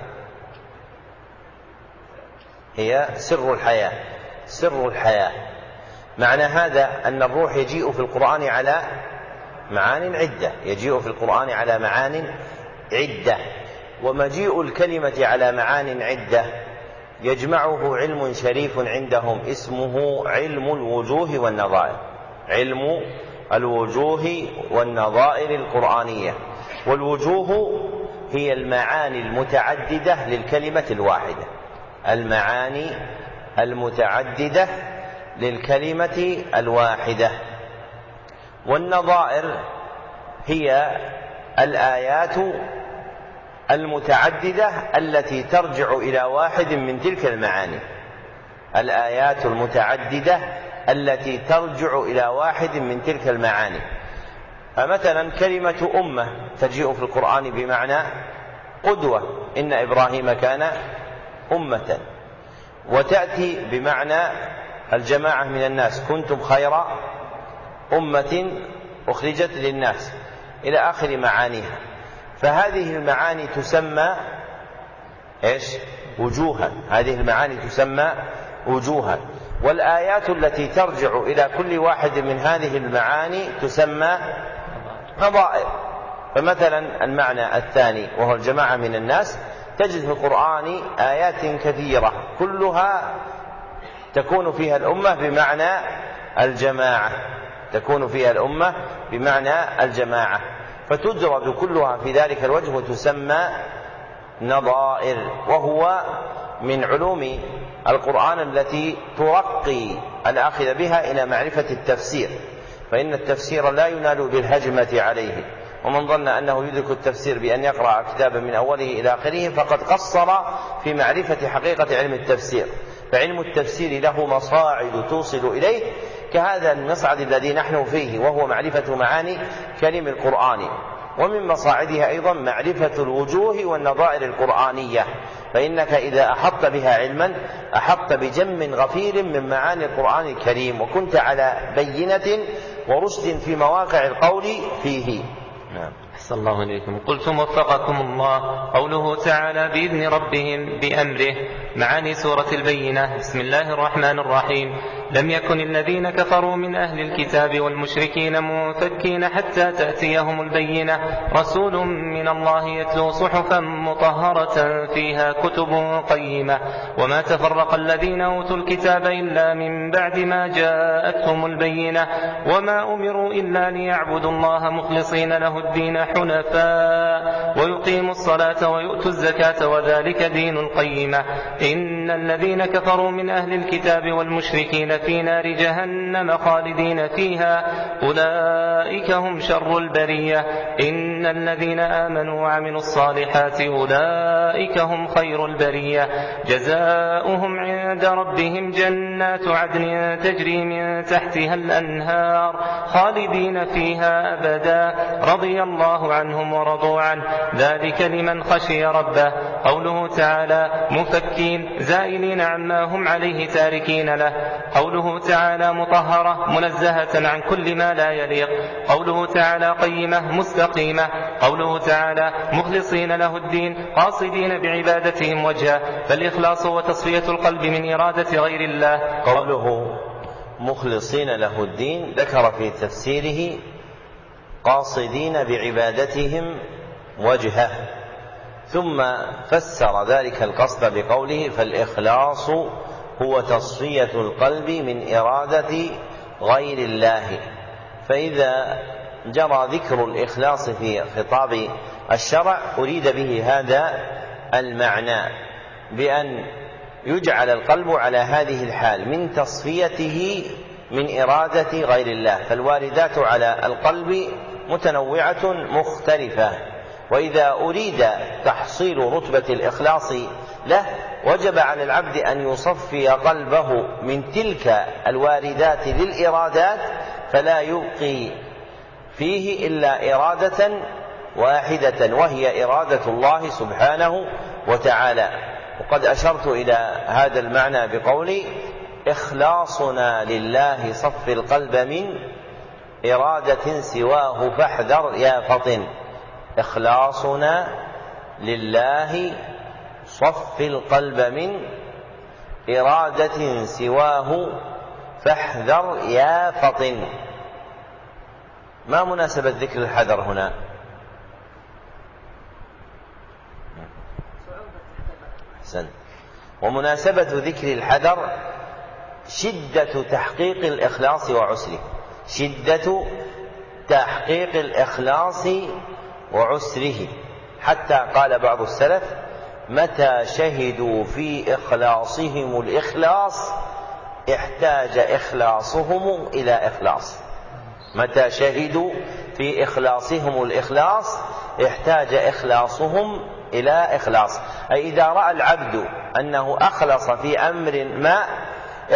هي سر الحياة، سر الحياة. معنى هذا أن الروح يجيء في القرآن على معان عدة، يجيء في القرآن على معان عدة، ومجيء الكلمة على معان عدة يجمعه علم شريف عندهم اسمه علم الوجوه والنظائر، علم الوجوه والنظائر القرآنية. والوجوه هي المعاني المتعددة للكلمة الواحدة، المعاني المتعددة للكلمة الواحدة. والنظائر هي الآيات المتعددة التي ترجع إلى واحد من تلك المعاني، الآيات المتعددة التي ترجع إلى واحد من تلك المعاني. مثلا كلمة أمة تجيء في القرآن بمعنى قدوة، إن إبراهيم كان أمة، وتأتي بمعنى الجماعة من الناس، كنتم خير أمة أخرجت للناس، إلى آخر معانيها. فهذه المعاني تسمى وجوها، هذه المعاني تسمى وجوها، والآيات التي ترجع إلى كل واحد من هذه المعاني تسمى نظائر. فمثلا المعنى الثاني وهو الجماعة من الناس، تجد في القرآن آيات كثيرة كلها تكون فيها الأمة بمعنى الجماعة، تكون فيها الأمة بمعنى الجماعة، فتجرد كلها في ذلك الوجه وتسمى نظائر. وهو من علوم القرآن التي ترقي الآخذ بها إلى معرفة التفسير، فإن التفسير لا ينال بالهجمة عليه، ومن ظن أنه يدرك التفسير بأن يقرأ كتابا من أوله إلى آخره فقد قصر في معرفة حقيقة علم التفسير. فعلم التفسير له مصاعد توصل إليه كهذا المصعد الذي نحن فيه، وهو معرفة معاني كلم القرآن، ومن مصاعدها أيضا معرفة الوجوه والنظائر القرآنية، فإنك إذا أحطت بها علما أحطت بجم غفير من معاني القرآن الكريم، وكنت على بينة ورشد في مواقع القول فيه. نعم. أحسن الله إليكم. قلتم وفقكم الله، قوله تعالى بإذن ربهم بأمره، معاني سورة البينة. بسم الله الرحمن الرحيم. لم يكن الذين كفروا من أهل الكتاب والمشركين منفكين حتى تأتيهم البينة، رسول من الله يتلو صحفا مطهرة فيها كتب قيمة، وما تفرق الذين أوتوا الكتاب إلا من بعد ما جاءتهم البينة، وما أمروا إلا ليعبدوا الله مخلصين له الدين حنفاء ويقيموا الصلاة ويؤتوا الزكاة وذلك دين القيمة. إن الذين كفروا من أهل الكتاب والمشركين في نار جهنم خالدين فيها أولئك هم شر البرية. إن الذين آمنوا وعملوا الصالحات أولئك هم خير البرية. جزاؤهم عند ربهم جنات عدن تجري من تحتها الأنهار خالدين فيها أبدا رضي الله عنهم ورضوا عنه ذلك لمن خشي ربه. قوله تعالى مفكين زائلين عما هم عليه تاركين له. قوله تعالى مطهرة منزهة عن كل ما لا يليق. قوله تعالى قيمة مستقيمة. قوله تعالى مخلصين له الدين قاصدين بعبادتهم وجهه، فالإخلاص وتصفية القلب من إرادة غير الله. قوله مخلصين له الدين ذكر في تفسيره قاصدين بعبادتهم وجهه، ثم فسر ذلك القصد بقوله فالإخلاص هو تصفية القلب من إرادة غير الله. فإذا جرى ذكر الإخلاص في خطاب الشرع أريد به هذا المعنى، بأن يجعل القلب على هذه الحال من تصفيته من إرادة غير الله. فالواردات على القلب متنوعة مختلفة، وإذا أريد تحصيل رتبة الإخلاص له وجب على العبد أن يصفي قلبه من تلك الواردات للإرادات، فلا يبقي فيه إلا إرادة واحدة وهي إرادة الله سبحانه وتعالى. وقد أشرت إلى هذا المعنى بقولي إخلاصنا لله صف القلب من إرادة سواه فاحذر يا فطن. إخلاصنا لله صف القلب من إرادة سواه فاحذر يا فطن. ما مناسبة ذكر الحذر هنا؟ أحسن. ومناسبة ذكر الحذر شدة تحقيق الإخلاص وعسره، شدة تحقيق الإخلاص وعسره، حتى قال بعض السلف متى شهدوا في إخلاصهم الإخلاص احتاج إخلاصهم إلى إخلاص. متى شهدوا في إخلاصهم الإخلاص احتاج إخلاصهم إلى إخلاص، أي إذا رأى العبد أنه أخلص في أمر ما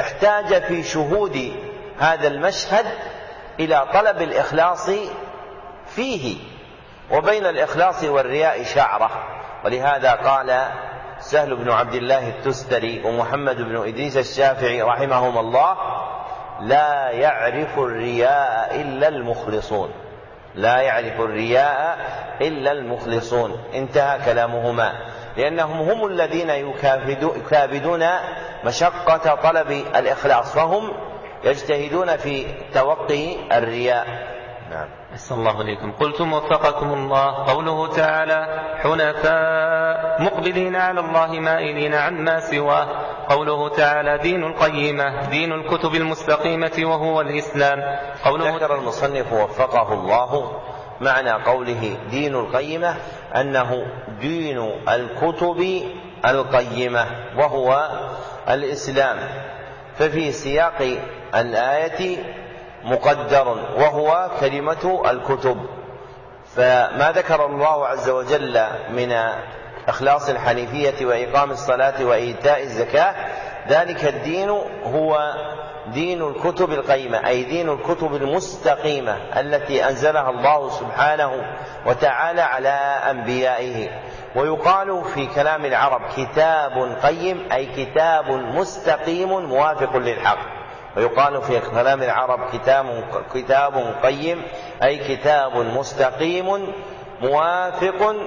احتاج في شهود هذا المشهد إلى طلب الإخلاص فيه وبين الإخلاص والرياء شعرة. ولهذا قال سهل بن عبد الله التستري ومحمد بن إدريس الشافعي رحمهما الله: لا يعرف الرياء إلا المخلصون، لا يعرف الرياء إلا المخلصون. انتهى كلامهما، لأنهم هم الذين يكابدون مشقة طلب الإخلاص، فهم يجتهدون في توقي الرياء. نعم. أحسن الله إليكم. قلتم وفقكم الله: قوله تعالى: حنفاء مقبلين على الله مائلين عما سواه. قوله تعالى: دين القيمة دين الكتب المستقيمة وهو الإسلام. ذكر المصنف وفقه الله معنى قوله دين القيمة أنه دين الكتب القيمة وهو الإسلام، ففي سياق الآية مقدر وهو كلمة الكتب. فما ذكر الله عز وجل من إخلاص الحنيفية وإقام الصلاة وإيتاء الزكاة، ذلك الدين هو دين الكتب القيمة، أي دين الكتب المستقيمة التي أنزلها الله سبحانه وتعالى على أنبيائه. ويقال في كلام العرب كتاب قيم، أي كتاب مستقيم موافق للحق. ويقال في كلام العرب كتاب قيم، أي كتاب مستقيم موافق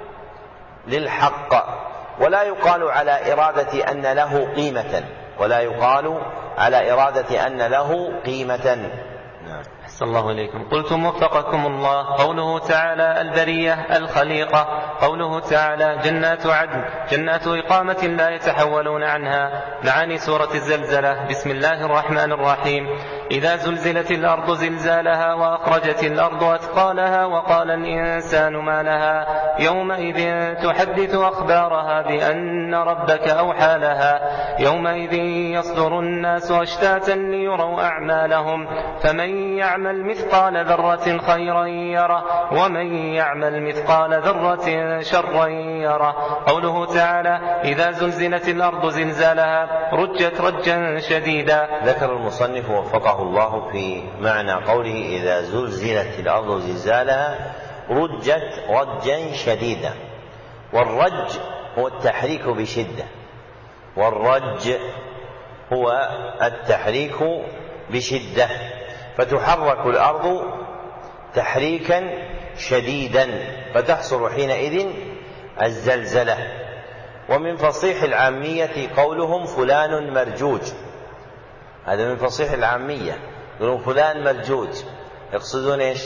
للحق. ولا يقال على إرادة أن له قيمة، ولا يقال على إرادة أن له قيمة. أحسن الله إليكم. قلتم وفقكم الله: قوله تعالى: البرية الخليقة. قوله تعالى: جنات عدن جنات إقامة لا يتحولون عنها. معاني سورة الزلزلة. بسم الله الرحمن الرحيم: إذا زلزلت الأرض زلزالها وأخرجت الأرض أثقالها وقال الإنسان ما لها يومئذ تحدث أخبارها بأن ربك أوحى لها يومئذ يصدر الناس أشتاتا ليروا أعمالهم فمن يعمل مثقال ذرة خيرا يره ومن يعمل مثقال ذرة شرا يره. قوله تعالى: إذا زلزلت الأرض زلزالها رجت رجا شديدا. ذكر المصنف وفقه الله في معنى قوله: إذا زلزلت الأرض زلزالها رجت رجا شديدا. والرج هو التحريك بشدة، والرج هو التحريك بشدة، فتحرك الأرض تحريكا شديدا فتحصل حينئذ الزلزلة. ومن فصيح العامية قولهم فلان مرجوج، هذا من فصيح العامية، يقولون فلان مرجوج، يقصدون إيش؟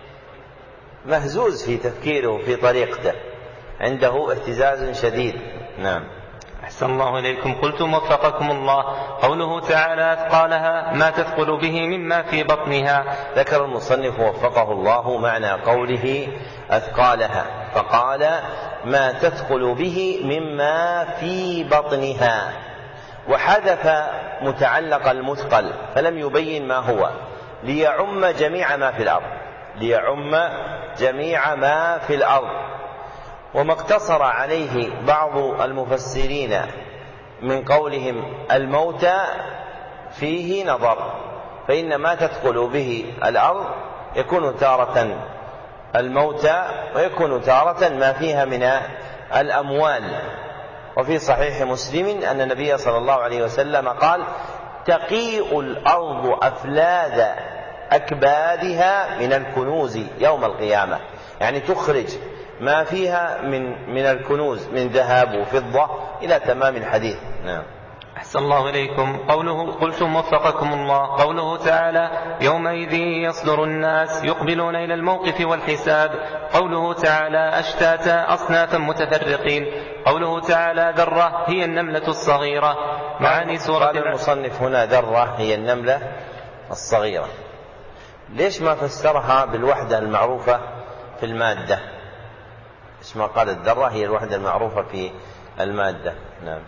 مهزوز في تفكيره وفي طريقته، عنده اهتزاز شديد. نعم. أحسن الله إليكم. قلتم وفقكم الله: قوله تعالى: أثقالها ما تثقل به مما في بطنها. ذكر المصنف وفقه الله معنى قوله أثقالها، فقال: ما تثقل به مما في بطنها، وحذف متعلق المثقل فلم يبين ما هو ليعم جميع ما في الأرض، ليعم جميع ما في الأرض. وما اقتصر عليه بعض المفسرين من قولهم الموتى فيه نظر، فإن ما تثقل به الأرض يكون تارة الموتى ويكون تارة ما فيها من الأموال. وفي صحيح مسلم أن النبي صلى الله عليه وسلم قال: تقيء الأرض أفلاذ أكبادها من الكنوز يوم القيامة، يعني تخرج ما فيها من الكنوز من ذهب وفضة إلى تمام الحديث. نعم. أحسن الله إليكم. قوله قلتم وفقكم الله: قوله تعالى: يومئذ يصدر الناس يقبلون إلى الموقف والحساب. قوله تعالى: أشتاتا أصنافا متفرقين. قوله تعالى: ذرة هي النملة الصغيرة. معاني سورة قال المصنف هنا ذرة هي النملة الصغيرة، ليش ما فسرها بالوحدة المعروفة في المادة؟ إيش ما قال الذرة هي الوحدة المعروفة في المادة؟ نعم.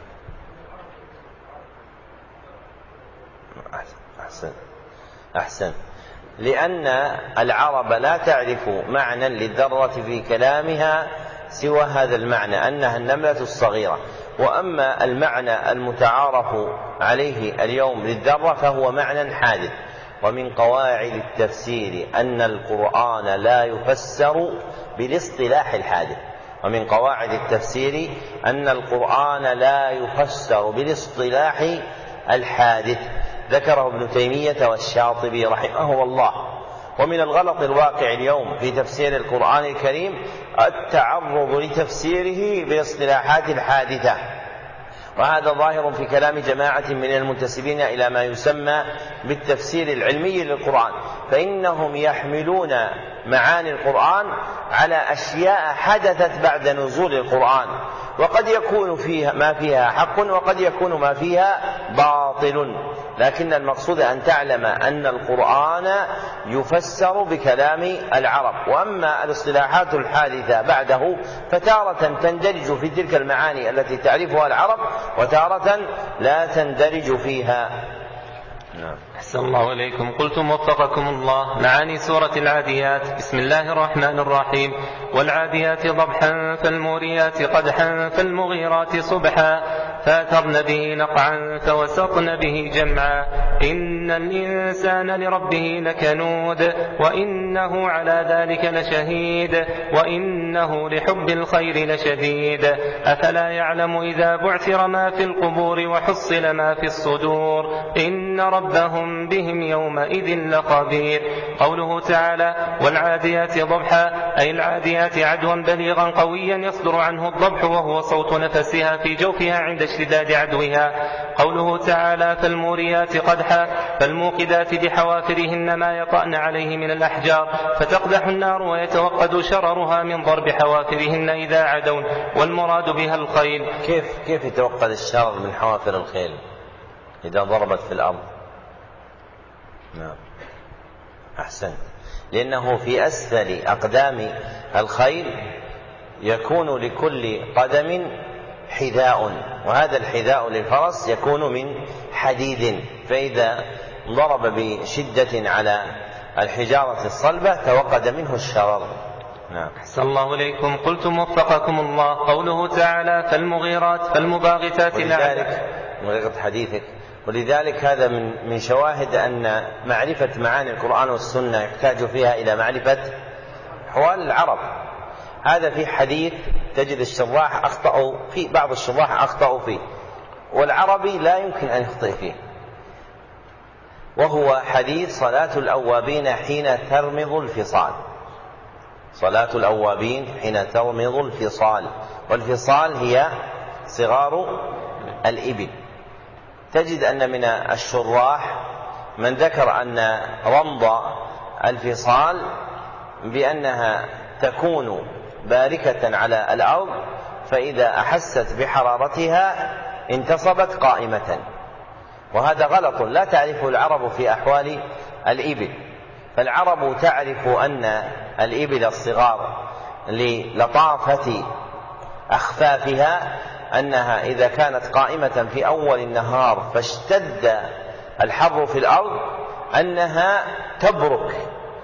أحسن. لأن العرب لا تعرف معنى للذرة في كلامها سوى هذا المعنى، أنها النملة الصغيرة. وأما المعنى المتعارف عليه اليوم للذرة فهو معنى حادث، ومن قواعد التفسير أن القرآن لا يفسر بالاصطلاح الحادث. ومن قواعد التفسير أن القرآن لا يفسر بالاصطلاح الحادث، ذكره ابن تيمية والشاطبي رحمه الله. ومن الغلط الواقع اليوم في تفسير القرآن الكريم التعرض لتفسيره بالاصطلاحات الحادثة، وهذا ظاهر في كلام جماعة من المنتسبين إلى ما يسمى بالتفسير العلمي للقرآن، فإنهم يحملون معاني القرآن على أشياء حدثت بعد نزول القرآن، وقد يكون فيها ما فيها حق وقد يكون ما فيها باطل، لكن المقصود أن تعلم أن القرآن يفسر بكلام العرب. وأما الاصطلاحات الحادثة بعده فتارة تندرج في تلك المعاني التي تعرفها العرب وتارة لا تندرج فيها. أحسن الله إليكم. قلتم وفقكم الله: معاني سورة العاديات. بسم الله الرحمن الرحيم: والعاديات ضبحا فالموريات قدحا فالمغيرات صبحا فأثرن به نقعا فوسطن به جمعا إن الإنسان لربه لكنود وإنه على ذلك لشهيد وإنه لحب الخير لشديد أفلا يعلم إذا بعثر ما في القبور وحصل ما في الصدور إن ربهم بهم يومئذ لخبير. قوله تعالى: والعاديات ضبحا، أي العاديات عدوا بليغا قويا يصدر عنه الضبح وهو صوت نفسها في جوفها عند اشتداد عدوها. قوله تعالى: فالموريات قدحا، فالموقدات بحوافرهن ما يطأن عليه من الأحجار فتقدح النار ويتوقد شررها من ضرب حوافرهن إذا عدون، والمراد بها الخيل. كيف يتوقد الشرر من حوافر الخيل إذا ضربت في الأرض؟ نعم، أحسن، لأنه في أسفل أقدام الخيل يكون لكل قدم حذاء، وهذا الحذاء للفرس يكون من حديد، فإذا ضرب بشدة على الحجارة الصلبة توقد منه الشرر. نعم. أحسن الله إليكم. قلتم وفقكم الله: قوله تعالى: فالمغيرات فالمباغتات مغيرة حديثك. ولذلك هذا من شواهد أن معرفة معاني القرآن والسنة يحتاج فيها إلى معرفة أحوال العرب. هذا في حديث تجد الشراح أخطأوا فيه، بعض الشراح أخطأوا فيه، والعربي لا يمكن أن يخطئ فيه، وهو حديث صلاة الأوابين حين ترمض الفصال. صلاة الأوابين حين ترمض الفصال، والفصال هي صغار الإبل. تجد أن من الشراح من ذكر أن رمض الفصال بأنها تكون باركة على الأرض، فإذا أحست بحرارتها انتصبت قائمة، وهذا غلط لا تعرفه العرب في أحوال الإبل. فالعرب تعرف أن الإبل الصغار للطافة أخفافها أنها إذا كانت قائمة في أول النهار فاشتد الحر في الأرض أنها تبرك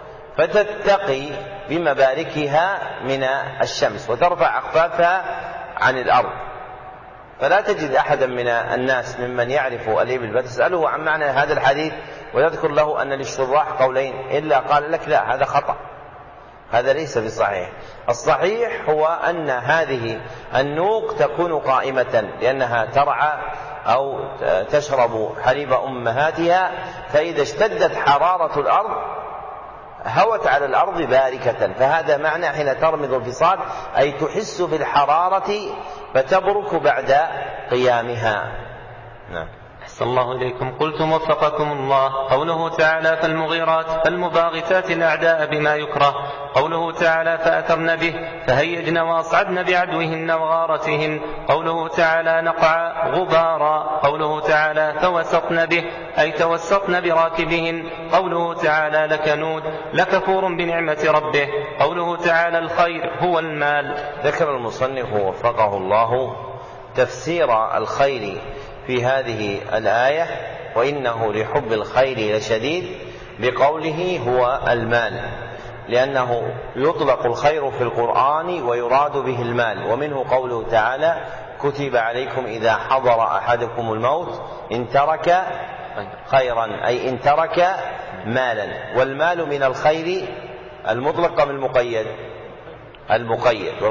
فتتقي بمباركها من الشمس وترفع أخفافها عن الأرض. فلا تجد أحدا من الناس ممن يعرف الإبل فتسأله عن معنى هذا الحديث ويذكر له أن للشراح قولين إلا قال لك لا، هذا خطأ، هذا ليس بصحيح. الصحيح هو أن هذه النوق تكون قائمة لأنها ترعى أو تشرب حليب أمهاتها، فإذا اشتدت حرارة الأرض هوت على الأرض باركة، فهذا معنى حين ترمض الفصال أي تحس بالحرارة فتبرك بعد قيامها. نعم. أحسن الله إليكم. قلتم وفقكم الله: قوله تعالى: فالمغيرات فالمباغتات الأعداء بما يكره. قوله تعالى: فأثرن به فهيجن وأصعدن بعدوهن وغارتهن. قوله تعالى: نقع غبارا. قوله تعالى: فوسطن به أي توسطن براكبهن. قوله تعالى: لكنود لكفور بنعمة ربه. قوله تعالى: الخير هو المال. ذكر المصنف وفقه الله تفسير الخير في هذه الآية: وإنه لحب الخير لشديد، بقوله هو المال، لأنه يطلق الخير في القرآن ويراد به المال. ومنه قوله تعالى: كتب عليكم إذا حضر أحدكم الموت إن ترك خيرا، أي إن ترك مالا. والمال من الخير المطلق أم المقيد؟ المقيد.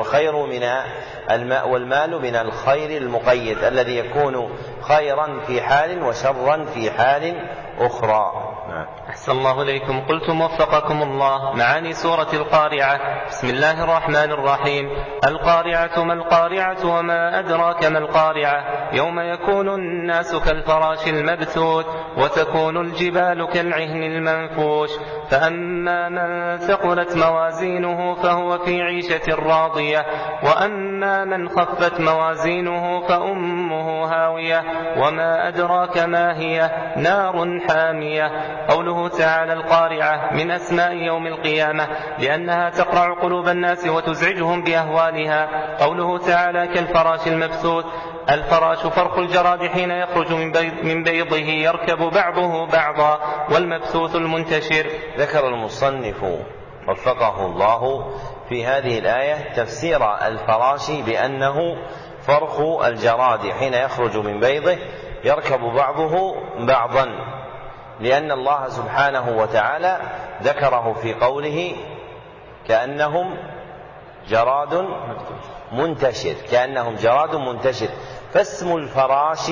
والمال من الخير المقيد الذي يكون خيرا في حال وشرا في حال أخرى. أحسن الله إليكم. قلتم وفقكم الله: معاني سورة القارعة. بسم الله الرحمن الرحيم. القارعة ما القارعة وما أدراك ما القارعة يوم يكون الناس كالفراش المبثوث وتكون الجبال كالعهن المنفوش فأما من ثقلت موازينه فهو في عيشة راضية وأما من خفت موازينه فأمه هاوية وما أدراك ما هي نار حامية. قوله تعالى القارعة من أسماء يوم القيامة لأنها تقرع قلوب الناس وتزعجهم بأهوالها. قوله تعالى كالفراش المبثوث: الفراش فرق الجراد حين يخرج من بيضه يركب بعضه بعضا، والمبثوث المنتشر. ذكر المصنف وفقه الله في هذه الآية تفسير الفراش بأنه فرق الجراد حين يخرج من بيضه يركب بعضه بعضا، لأن الله سبحانه وتعالى ذكره في قوله كأنهم جراد منتشر، كأنهم جراد منتشر. فاسم الفراش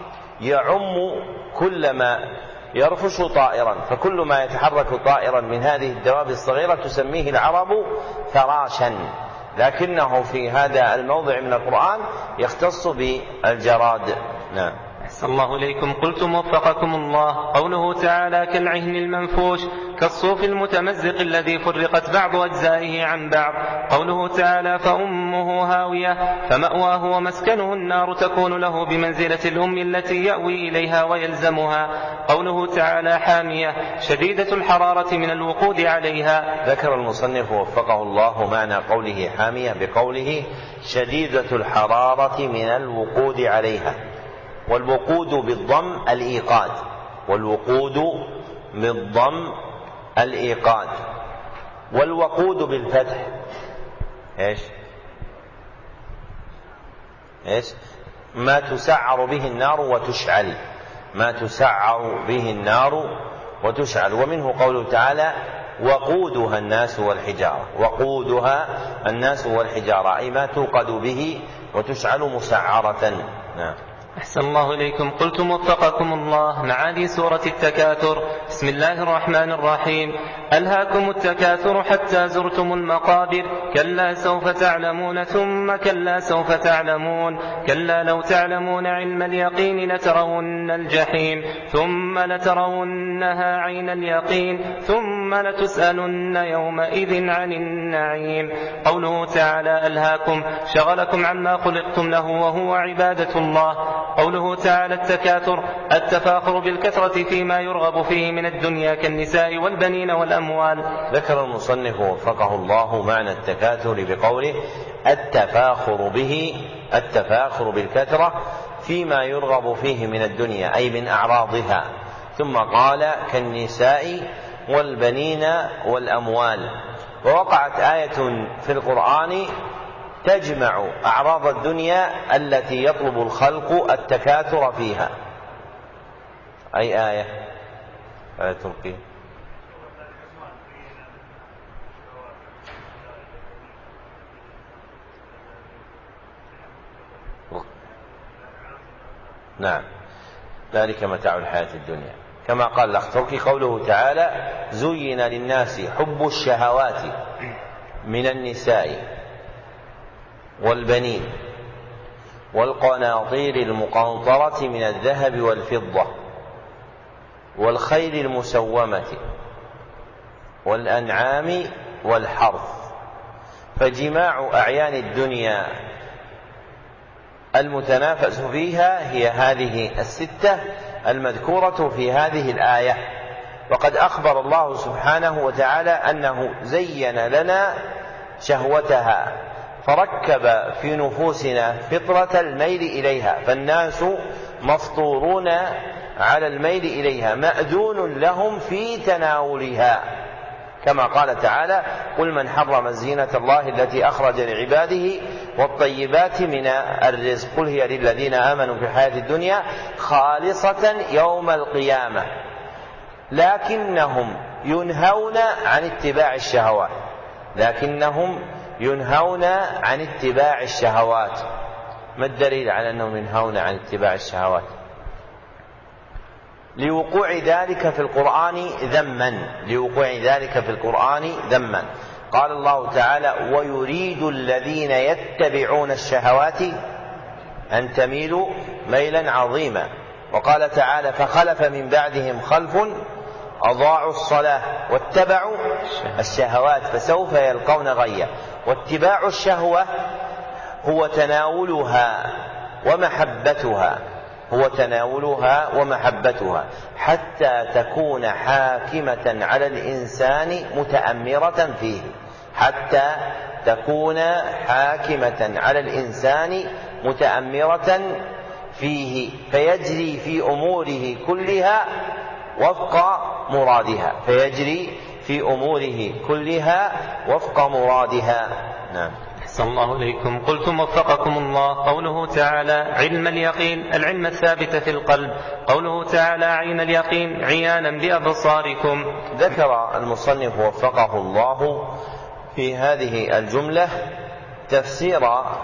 يعم كل ما يرفش طائرا، فكل ما يتحرك طائرا من هذه الدواب الصغيرة تسميه العرب فراشا، لكنه في هذا الموضع من القرآن يختص بالجراد. نعم. أحسن الله إليكم. قلتم وفقكم الله: قوله تعالى كالعهن المنفوش كالصوف المتمزق الذي فرقت بعض أجزائه عن بعض. قوله تعالى فأمه هاوية فمأواه ومسكنه النار تكون له بمنزلة الأم التي يأوي إليها ويلزمها. قوله تعالى حامية شديدة الحرارة من الوقود عليها. ذكر المصنف وفقه الله معنى قوله حامية بقوله شديدة الحرارة من الوقود عليها. والوقود بالضم الإيقاد، والوقود بالضم الإيقاد. والوقود بالفتح إيش؟ ما تسعر به النار وتشعل، ما تسعر به النار وتشعل. ومنه قوله تعالى وقودها الناس والحجارة، وقودها الناس والحجارة أي ما توقد به وتشعل مسعرة. نعم. أحسن الله إليكم. قلتم وفقكم الله: معاني سورة التكاثر. بسم الله الرحمن الرحيم. ألهاكم التكاثر حتى زرتم المقابر كلا سوف تعلمون ثم كلا سوف تعلمون كلا لو تعلمون علم اليقين لترون الجحيم ثم لترونها عين اليقين ثم لتسألن يومئذ عن النعيم. قوله تعالى ألهاكم شغلكم عما خلقتم له وهو عبادة الله. قوله تعالى التكاثر التفاخر بالكثرة فيما يرغب فيه من الدنيا كالنساء والبنين والأموال. ذكر المصنف وفقه الله معنى التكاثر بقوله التفاخر به، التفاخر بالكثرة فيما يرغب فيه من الدنيا أي من أعراضها. ثم قال كالنساء والبنين والأموال. ووقعت آية في القرآن تجمع أعراض الدنيا التي يطلب الخلق التكاثر فيها. أي آية؟ آية تركي. نعم، ذلك متاع الحياة الدنيا. كما قال الأخ تركي قوله تعالى زين للناس حب الشهوات من النساء والبنين والقناطير المقنطرة من الذهب والفضة والخيل المسومة والأنعام والحرث. فجماع أعيان الدنيا المتنافس فيها هي هذه الستة المذكورة في هذه الآية. وقد أخبر الله سبحانه وتعالى أنه زين لنا شهوتها فركب في نفوسنا فطرة الميل إليها، فالناس مفطورون على الميل إليها مأذون لهم في تناولها. كما قال تعالى: قل من حرم زينة الله التي أخرج لعباده والطيبات من الرزق قل هي للذين آمنوا في الحياة الدنيا خالصة يوم القيامة لكنهم ينهون عن اتباع الشهوات. ما الدليل على أنهم ينهون عن اتباع الشهوات؟ لوقوع ذلك في القرآن ذما. قال الله تعالى: ويريد الذين يتبعون الشهوات أن تميلوا ميلا عظيما. وقال تعالى: فخلف من بعدهم خلف أضاعوا الصلاة واتبعوا الشهوات فسوف يلقون غيا. واتباع الشهوة هو تناولها ومحبتها حتى تكون حاكمة على الإنسان متأمرة فيه فيجري في أموره كلها وفق مرادها. نعم. أحسن الله إليكم. قلتم وفقكم الله: قوله تعالى علم اليقين العلم الثابت في القلب، قوله تعالى عين اليقين عيانا بأبصاركم. ذكر المصنف وفقه الله في هذه الجملة تفسير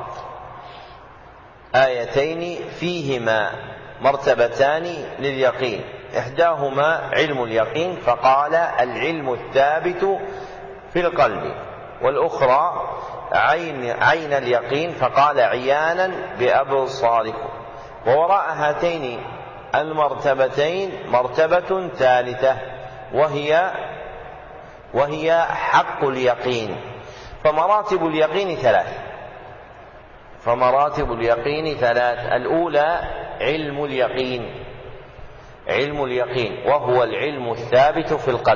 آيتين فيهما مرتبتان لليقين، إحداهما علم اليقين فقال العلم الثابت في القلب، والأخرى عين اليقين فقال عيانا بأبصاركم. ووراء هاتين المرتبتين مرتبة ثالثة وهي حق اليقين. فمراتب اليقين ثلاث. الأولى علم اليقين وهو العلم الثابت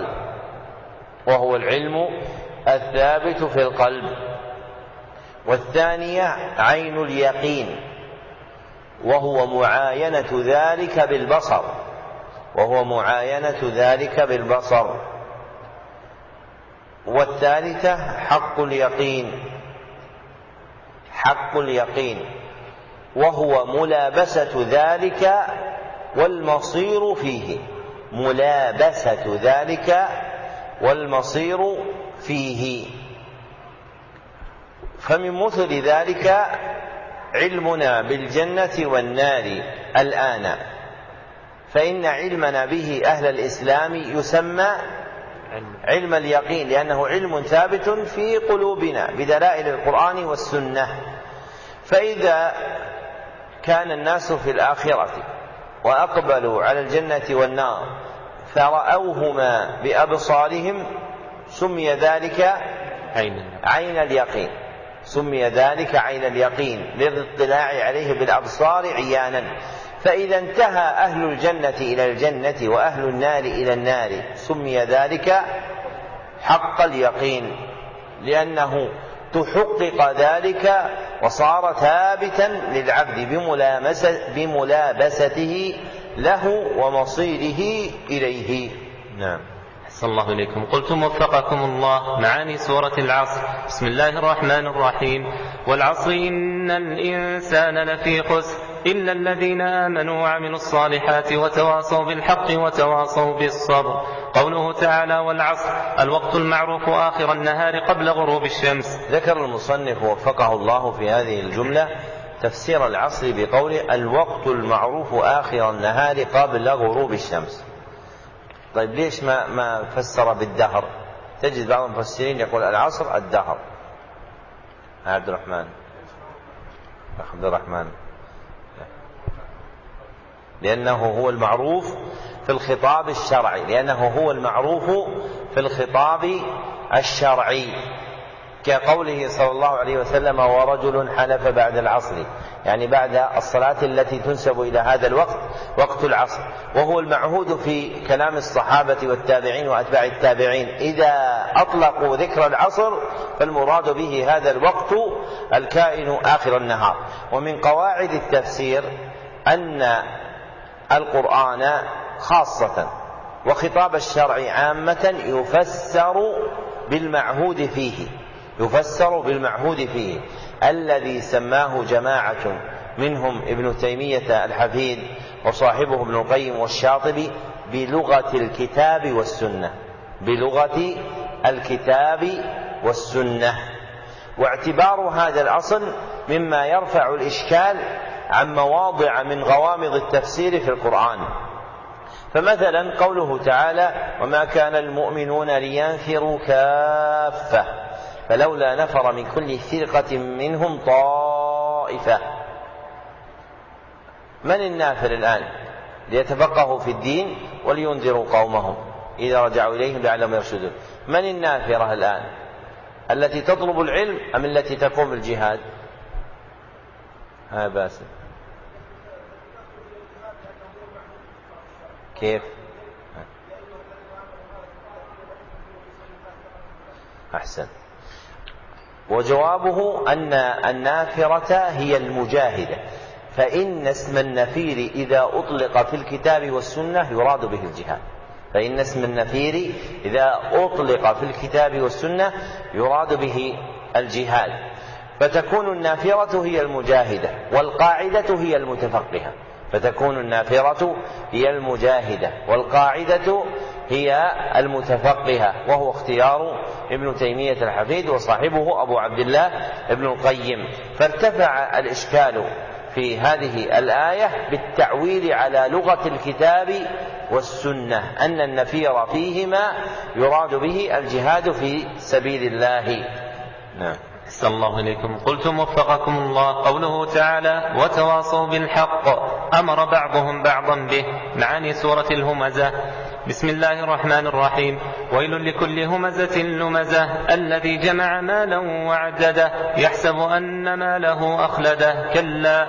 في القلب. والثانية عين اليقين وهو معاينة ذلك بالبصر. والثالثة حق اليقين وهو ملابسة ذلك والمصير فيه. فمن مثل ذلك علمنا بالجنة والنار الآن، فإن علمنا به أهل الإسلام يسمى علم اليقين، لأنه علم ثابت في قلوبنا بدلائل القرآن والسنة. فإذا كان الناس في الآخرة وأقبلوا على الجنة والنار فرأوهما بأبصارهم سمي ذلك عين اليقين للاطلاع عليه بالأبصار عيانا. فإذا انتهى أهل الجنة إلى الجنة وأهل النار إلى النار سمي ذلك حق اليقين، لأنه تحقق ذلك وصار ثابتا للعبد بملابسته له ومصيره إليه. نعم. أحسن الله إليكم. قلتم وفقكم الله معاني سورة العصر. بسم الله الرحمن الرحيم: والعصر إن الإنسان لفي خسر إلا الذين آمنوا وعملوا الصالحات وتواصوا بالحق وتواصوا بالصبر. قوله تعالى والعصر الوقت المعروف آخر النهار قبل غروب الشمس. ذكر المصنف وفقه الله في هذه الجملة تفسير العصر بقوله الوقت المعروف آخر النهار قبل غروب الشمس. طيب ليش ما فسر بالدهر؟ تجد بعض المفسرين يقول العصر الدهر. عبد الرحمن لأنه هو المعروف في الخطاب الشرعي كقوله صلى الله عليه وسلم ورجل حلف بعد العصر، يعني بعد الصلاة التي تنسب إلى هذا الوقت وقت العصر، وهو المعهود في كلام الصحابة والتابعين وأتباع التابعين. إذا أطلقوا ذكر العصر فالمراد به هذا الوقت الكائن آخر النهار. ومن قواعد التفسير أن القرآن خاصة وخطاب الشرع عامة يفسر بالمعهود فيه الذي سماه جماعة منهم ابن تيمية الحفيد وصاحبه ابن القيم والشاطبي بلغة الكتاب والسنة. واعتبار هذا الأصل مما يرفع الإشكال عن مواضع من غوامض التفسير في القرآن. فمثلا قوله تعالى: وما كان المؤمنون لينفروا كافة فلولا نفر من كل فرقة منهم طائفة. من النافر الآن؟ ليتفقهوا في الدين ولينذروا قومهم إذا رجعوا إليهم لعلهم يرشدون. من النافرة الآن؟ التي تطلب العلم أم التي تقوم بالجهاد؟ باسل كيف؟ أحسن. وجوابه أن النافرة هي المجاهدة، فإن اسم النفير إذا أطلق في الكتاب والسنة يراد به الجهاد. فإن اسم النفير إذا أطلق في الكتاب والسنة يراد به الجهاد، فتكون النافرة هي المجاهدة والقاعدة هي المتفقهة. فتكون النافرة هي المجاهدة والقاعدة هي المتفقهة، وهو اختيار ابن تيمية الحفيد وصاحبه أبو عبد الله ابن القيم. فارتفع الإشكال في هذه الآية بالتعويل على لغة الكتاب والسنة أن النفير فيهما يراد به الجهاد في سبيل الله. نعم. أحسن الله إليكم. قلتم وفقكم الله قوله تعالى: وتواصوا بالحق أمر بعضهم بعضا به، معاني سورة الهمزة. بسم الله الرحمن الرحيم. ويل لكل همزة لمزة الذي جمع مالا وعدده يحسب أن ماله أخلده كلا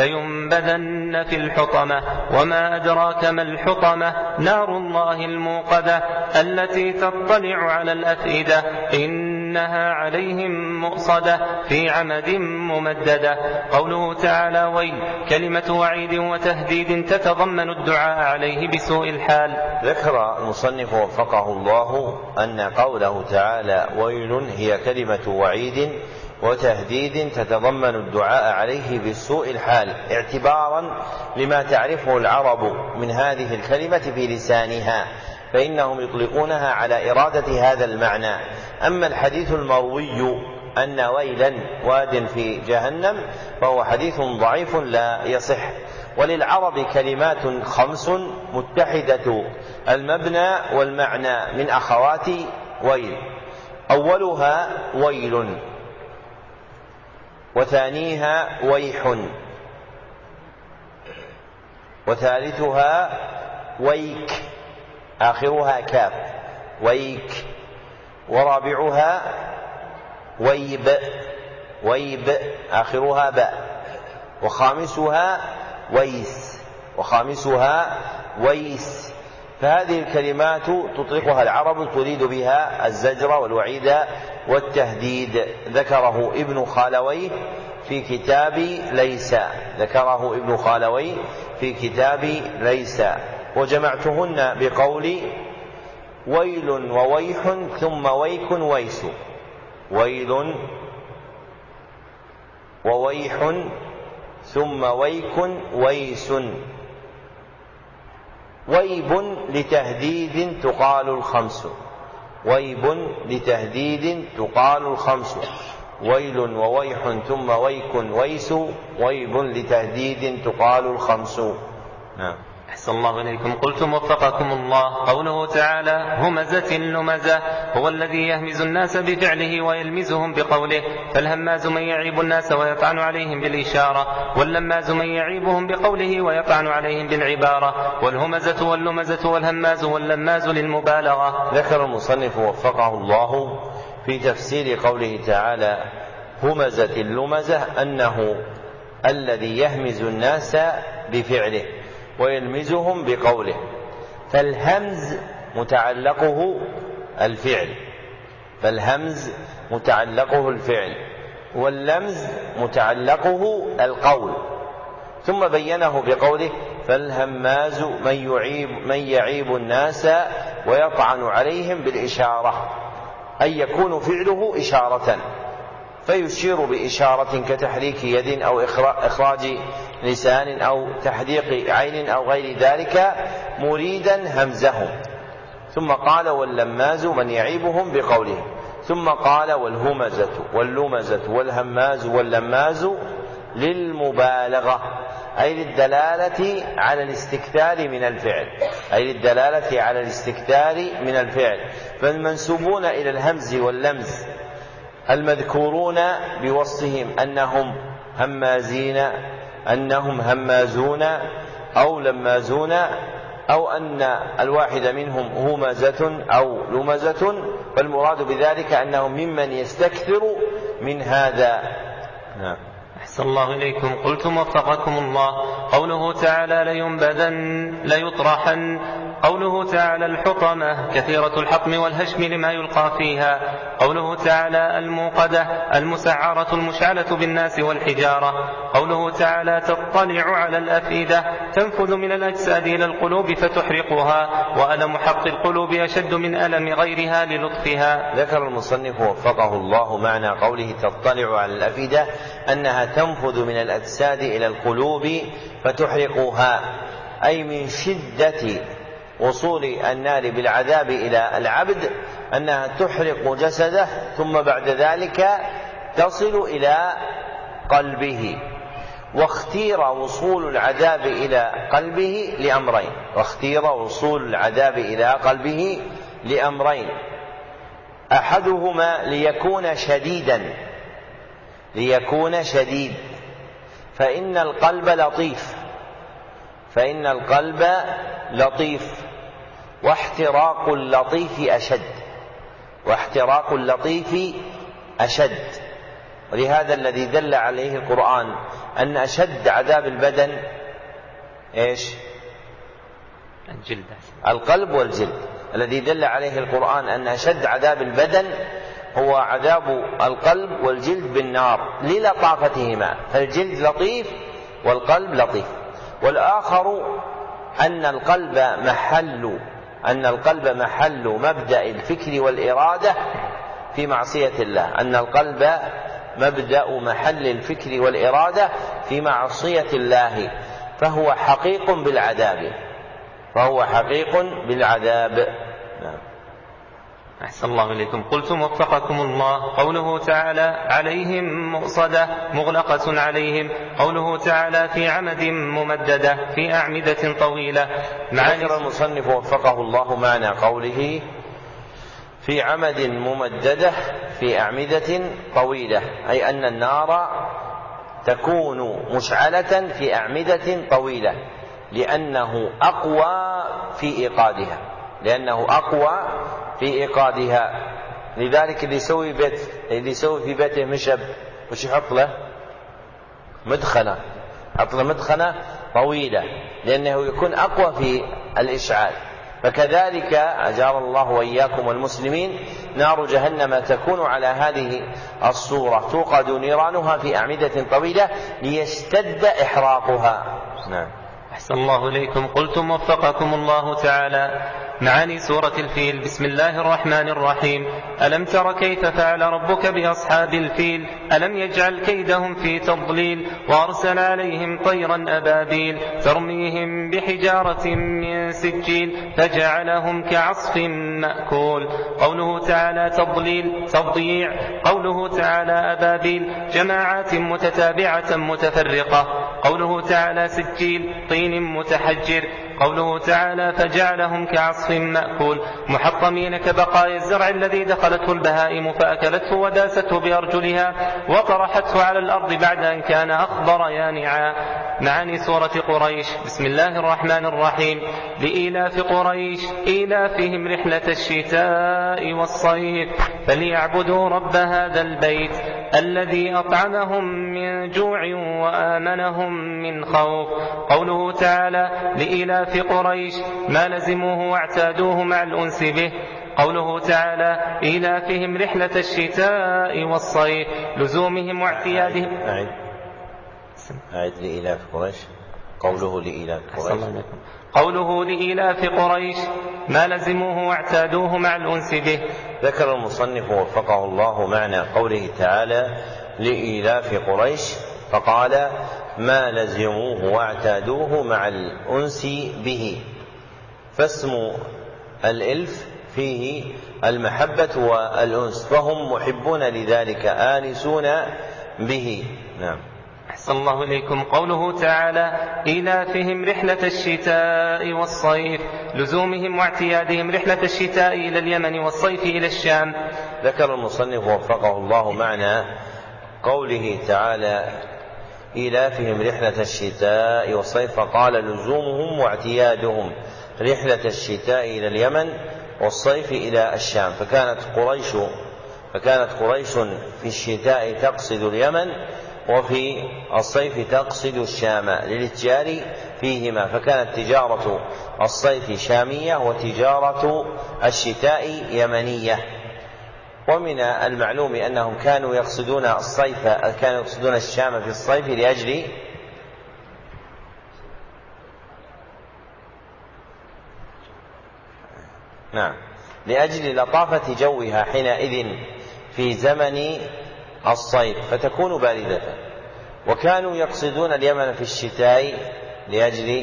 لينبذن في الحطمة وما أدراك ما الحطمة نار الله الموقدة التي تطلع على الأفئدة إنها عليهم مؤصدة في عمد ممددة. قوله تعالى: ويل كلمة وعيد وتهديد تتضمن الدعاء عليه بسوء الحال. ذكر المصنف وفقه الله أن قوله تعالى ويل هي كلمة وعيد وتهديد تتضمن الدعاء عليه بسوء الحال، اعتبارا لما تعرفه العرب من هذه الكلمة في لسانها، فإنهم يطلقونها على إرادة هذا المعنى. أما الحديث المروي أن ويلا واد في جهنم فهو حديث ضعيف لا يصح. وللعرب كلمات 5 متحدة المبنى والمعنى من أخوات ويل: أولها ويل، وثانيها ويح، وثالثها ويك آخرها كاف ويك، ورابعها ويب آخرها باء، وخامسها ويس. فهذه الكلمات تطلقها العرب تريد بها الزجر والوعيد والتهديد. ذكره ابن خالويه في كتاب ليس وجمعتهن بقول ويل وويح ثم ويك ويس. ويل وويح ثم ويك ويس. ويب لتهديد تقال الخمس. ويل وويح ثم ويك ويس. ويب لتهديد تقال الخمس. نعم. أحسن الله إليكم. قلتم وفقكم الله قوله تعالى همزة لمزة هو الذي يهمز الناس بفعله ويلمزهم بقوله، فالهماز من يعيب الناس ويطعن عليهم بالإشارة، واللماز من يعيبهم بقوله ويطعن عليهم بالعبارة، والهمزة واللمزة والهماز واللماز للمبالغة. ذكر المصنف وفقه الله في تفسير قوله تعالى همزة اللمزة أنه الذي يهمز الناس بفعله ويلمزهم بقوله، فالهمز متعلقه الفعل واللمز متعلقه القول. ثم بينه بقوله فالهماز من يعيب الناس ويطعن عليهم بالإشارة، أي يكون فعله إشارة، فيشير بإشارة كتحريك يد أو إخراج لسان أو تحديق عين أو غير ذلك مريدا همزهم. ثم قال واللماز من يعيبهم بقوله. ثم قال والهمزة واللمزة والهماز واللماز للمبالغة، أي للدلالة على الاستكثار من الفعل، فالمنسوبون إلى الهمز واللمز المذكورون بوصفهم أنهم همازون أو لمازون، أو أن الواحد منهم همزة أو لمزة، فالمراد بذلك أنهم ممن يستكثر من هذا. نعم. أحسن الله إليكم. قلتم وفقكم الله. قوله تعالى ليطرحن، قوله تعالى الحطمة كثيرة الحطم والهشم لما يلقى فيها. قوله تعالى الموقدة المسعرة المشعلة بالناس والحجارة. قوله تعالى تطلع على الأفئدة تنفذ من الأجساد إلى القلوب فتحرقها، وألم حق القلوب أشد من ألم غيرها للطفها. ذكر المصنف وفقه الله معنى قوله تطلع على الأفئدة أنها تنفذ من الأجساد إلى القلوب فتحرقها، أي من شدة وصول النار بالعذاب إلى العبد أنها تحرق جسده، ثم بعد ذلك تصل إلى قلبه. واختير وصول العذاب إلى قلبه أحدهما ليكون شديد، فإن القلب لطيف واحتراق اللطيف أشد. ولهذا الذي دل عليه القرآن أن أشد عذاب البدن إيش؟ القلب والجلد. الذي دل عليه القرآن أن أشد عذاب البدن هو عذاب القلب والجلد بالنار للطافتهما، فالجلد لطيف والقلب لطيف. والآخر أن القلب محل مبدأ الفكر والإرادة في معصية الله، أن القلب مبدأ محل الفكر والإرادة في معصية الله، فهو حقيق بالعذاب. نعم. أحسن الله إليكم. قلتم وفقكم الله. قوله تعالى عليهم مؤصدة مغلقة عليهم. قوله تعالى في عمد ممددة في أعمدة طويلة. ذكر المصنف وفقه الله معنى قوله في عمد ممددة في أعمدة طويلة، أي أن النار تكون مشعلة في أعمدة طويلة لأنه أقوى في إيقادها. لذلك اللي يسوي في بيته مشب وش يحط له؟ مدخنة طويلة، لأنه يكون أقوى في الإشعال. فكذلك أجار الله وإياكم والمسلمين نار جهنم تكون على هذه الصورة، توقد نيرانها في أعمدة طويلة ليشتد إحراقها. نعم. أحسن الله إليكم. قلتم وفقكم الله تعالى. معاني سورة الفيل. بسم الله الرحمن الرحيم. ألم تر كيف فعل ربك بأصحاب الفيل ألم يجعل كيدهم في تضليل وأرسل عليهم طيرا أبابيل ترميهم بحجارة من سجيل فجعلهم كعصف مأكول. قوله تعالى تضليل تضييع. قوله تعالى أبابيل جماعات متتابعة متفرقة. قوله تعالى سجيل طين متحجر. قوله تعالى فجعلهم كعصف مأكول محطمين كبقايا الزرع الذي دخلته البهائم فأكلته وداسته بأرجلها وطرحته على الأرض بعد أن كان أخضر يانعا. معاني سورة قريش. بسم الله الرحمن الرحيم. لإيلاف قريش إيلافهم رحلة الشتاء والصيف فليعبدوا رب هذا البيت الذي أطعمهم من جوع وآمنهم من خوف. قوله تعالى لإيلاف قريش ما لزموه واعتادوه مع الأنس به. قوله تعالى إيلافهم رحلة الشتاء والصيف لزومهم واعتيادهم. أعد لإيلاف قريش. قوله لإيلاف قريش. قوله لإيلاف قريش ما لزموه واعتادوه مع الأنس به. ذكر المصنف وفقه الله معنى قوله تعالى لإيلاف قريش فقال ما لزموه واعتادوه مع الأنس به، فاسم الإلف فيه المحبة والأنس، فهم محبون لذلك آنسون به. نعم. أحسن الله إليكم. قوله تعالى إيلافهم رحلة الشتاء والصيف، لزومهم واعتيادهم رحلة الشتاء إلى اليمن والصيف إلى الشام. ذكر المصنف وفقه الله معنى قوله تعالى إيلافهم رحلة الشتاء والصيف فقال لزومهم واعتيادهم رحلة الشتاء إلى اليمن والصيف إلى الشام، فكانت قريش في الشتاء تقصد اليمن وفي الصيف تقصد الشام للاتجار فيهما، فكانت تجارة الصيف شامية وتجارة الشتاء يمنية. ومن المعلوم أنهم كانوا يقصدون الشام في الصيف لأجل لطافة جوها حينئذ في زمن الصيف فتكون باردة، وكانوا يقصدون اليمن في الشتاء لأجل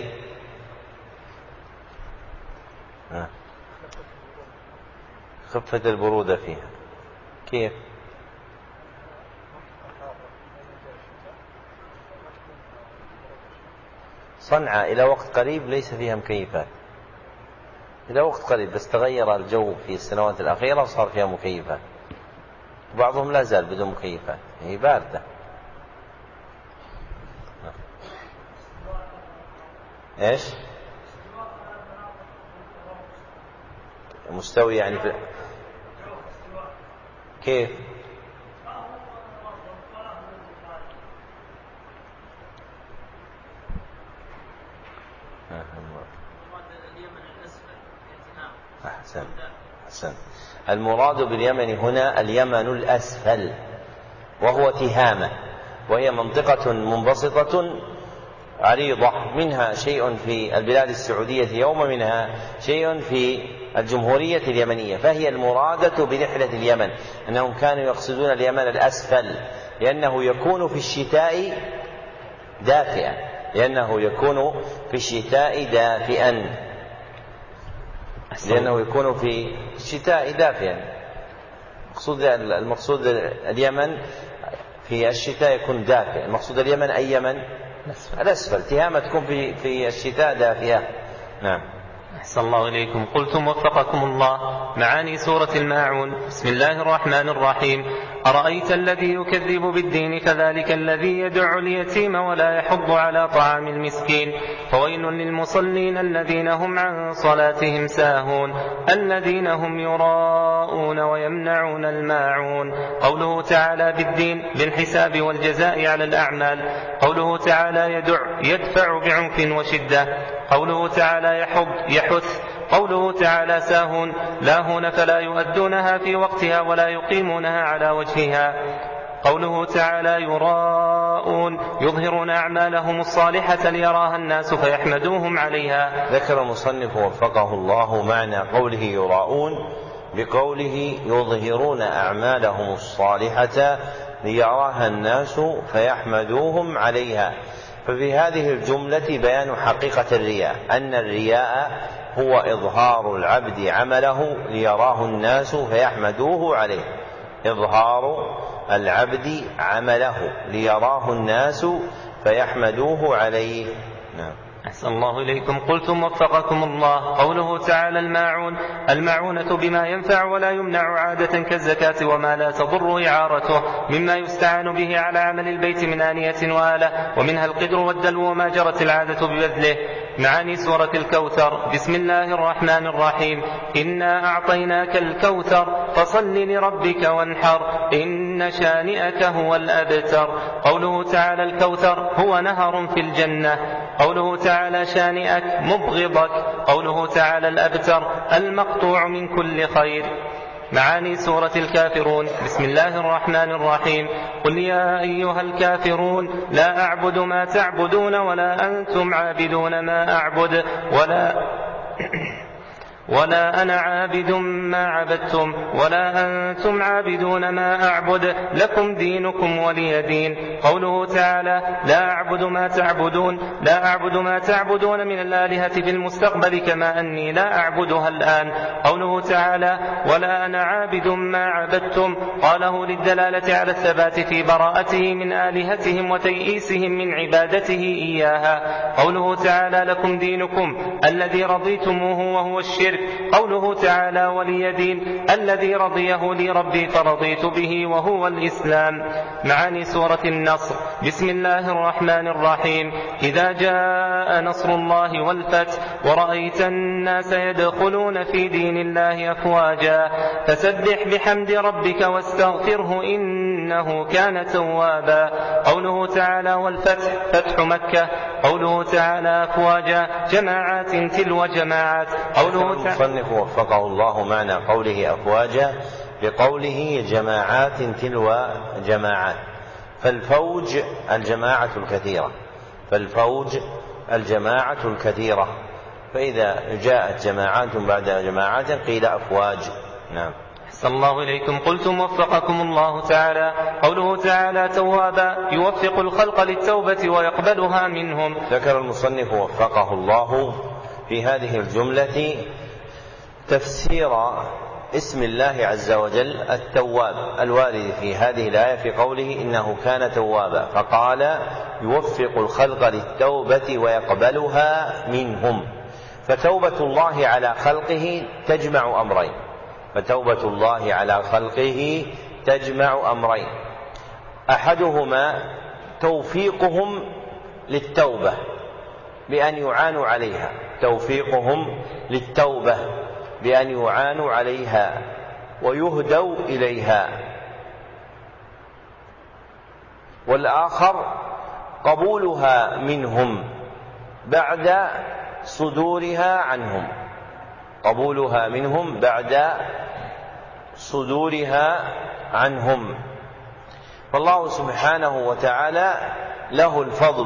خفة البرودة فيها. كيف؟ صنعاء إلى وقت قريب ليس فيها مكيفات، إلى وقت قريب، بس تغير الجو في السنوات الأخيرة وصار فيها مكيفات، وبعضهم لا زال بدون مكيفات، هي باردة. إيش؟ مستوي يعني في كيف؟ أحسن. المراد باليمن هنا اليمن الأسفل، وهو تهامة، وهي منطقة منبسطة عريضة، منها شيء في البلاد السعودية يوم، منها شيء في الجمهورية اليمنية، فهي المرادة برحلة اليمن أنهم كانوا يقصدون اليمن الأسفل لأنه يكون في الشتاء دافئا، المقصود اليمن في الشتاء يكون دافئ، المقصود اليمن أي يمن؟ الأسفل، تهامة تكون في الشتاء دافئة. نعم. أحسن الله إليكم. قلتم وفقكم الله معاني سورة الماعون. بسم الله الرحمن الرحيم. أرأيت الذي يكذب بالدين فذلك الذي يدع اليتيم ولا يحض على طعام المسكين، فويل للمصلين الذين هم عن صلاتهم ساهون الذين هم يراءون ويمنعون الماعون. قوله تعالى بالدين بالحساب والجزاء على الأعمال. قوله تعالى يدفع بعنف وشدة. قوله تعالى يحث. قوله تعالى ساهون لاهون فلا يؤدونها في وقتها ولا يقيمونها على وجهها. قوله تعالى يراءون يظهرون أعمالهم الصالحة ليراها الناس فيحمدوهم عليها. ذكر المصنف وفقه الله معنى قوله يراءون بقوله يظهرون أعمالهم الصالحة ليراها الناس فيحمدوهم عليها، ففي هذه الجملة بيان حقيقة الرياء، أن الرياء هو إظهار العبد عمله ليراه الناس فيحمدوه عليه، إظهار العبد عمله ليراه الناس فيحمدوه عليه. نعم. أحسن الله إليكم. قلتم وفقكم الله. قوله تعالى الماعونة بما ينفع ولا يمنع عادة كالزكاة وما لا تضر إعارته، مما يستعان به على عمل البيت من آنية وآلة، ومنها القدر والدلو وما جرت العادة ببذله. معاني سورة الكوثر. بسم الله الرحمن الرحيم. إنا أعطيناك الكوثر فصل لربك وانحر إن شانئك هو الأبتر. قوله تعالى الكوثر هو نهر في الجنة. قوله تعالى شانئك مبغضك. قوله تعالى الأبتر المقطوع من كل خير. معاني سورة الكافرون. بسم الله الرحمن الرحيم. قل يا أيها الكافرون لا أعبد ما تعبدون ولا أنتم عابدون ما أعبد ولا أنا عابد ما عبدتم ولا أنتم عابدون ما أعبد لكم دينكم ولي دين. قوله تعالى لا أعبد ما تعبدون من الآلهة في المستقبل كما أني لا أعبدها الآن. قوله تعالى ولا أنا عابد ما عبدتم قاله للدلالة على الثبات في براءته من آلهتهم وتيئيسهم من عبادته إياها. قوله تعالى لكم دينكم الذي رضيتموه وهو الشرك. قوله تعالى ولي دين الذي رضيه لي ربي فرضيت به وهو الإسلام. معاني سورة النصر. بسم الله الرحمن الرحيم. إذا جاء نصر الله والفتح ورأيت الناس يدخلون في دين الله أفواجا فسبح بحمد ربك واستغفره إنه كان توابا. قوله تعالى والفتح فتح مكة. قوله تعالى أفواجا جماعات تلو جماعات. قوله المصنف وفقه الله معنى قوله أفواجا بقوله جماعات تلو جماعات، فالفوج الجماعة الكثيرة، فإذا جاءت جماعات بعد جماعات قيل أفواج. نعم. أحسن الله إليكم. قلتم وفقكم الله تعالى. قوله تعالى توابا يوفق الخلق للتوبة ويقبلها منهم. ذكر المصنف وفقه الله في هذه الجملة تفسير اسم الله عز وجل التواب الوارد في هذه الآية في قوله إنه كان توابا، فقال يوفق الخلق للتوبة ويقبلها منهم. فتوبة الله على خلقه تجمع أمرين، أحدهما توفيقهم للتوبة بأن يعانوا عليها ويهدوا إليها، والآخر قبولها منهم بعد صدورها عنهم. فالله سبحانه وتعالى له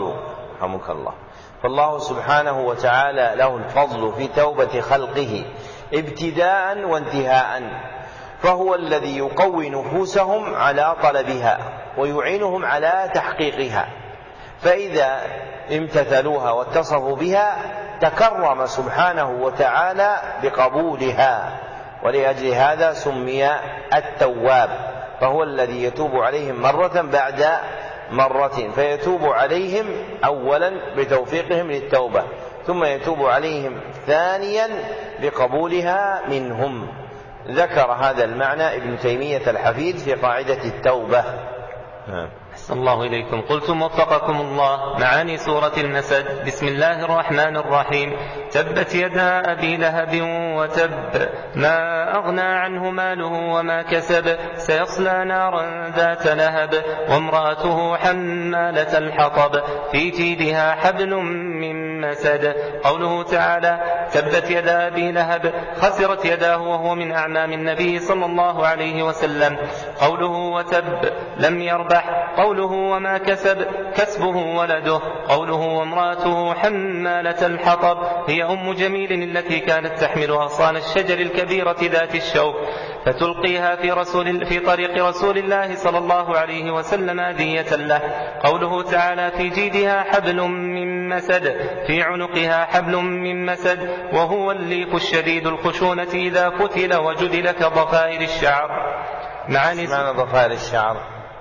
الفضل في توبة خلقه ابتداء وانتهاء، فهو الذي يقوي نفوسهم على طلبها ويعينهم على تحقيقها، فإذا امتثلوها واتصفوا بها تكرم سبحانه وتعالى بقبولها، ولأجل هذا سمي التواب. فهو الذي يتوب عليهم مرة بعد مرة، فيتوب عليهم أولا بتوفيقهم للتوبة، ثم يتوب عليهم ثانيا بقبولها منهم. ذكر هذا المعنى ابن تيمية الحفيد في قاعدة التوبة. أحسن الله إليكم. قلتم وفقكم الله. معاني سورة المسد. بسم الله الرحمن الرحيم. تبت يدا أبي لهب وتب ما أغنى عنه ماله وما كسب سيصلى نارا ذات لهب وامرأته حمالة الحطب في جيدها حبل من مسد. قوله تعالى تبت يدا أبي لهب خسرت يداه وهو من أعمام النبي صلى الله عليه وسلم. قوله وتب لم يربح. قوله وما كسب كسبه ولده. قوله وامرأته حمالة الحطب هي أم جميل التي كانت تحمل أغصان الشجر الكبيرة ذات الشوك فتلقيها في طريق رسول الله صلى الله عليه وسلم هدية له. قوله تعالى في جيدها حبل من مسد في عنقها حبل من مسد وهو الليف الشديد الخشونة إذا فتل وجدل كضفائر الشعر. معنى ضفائر الشعر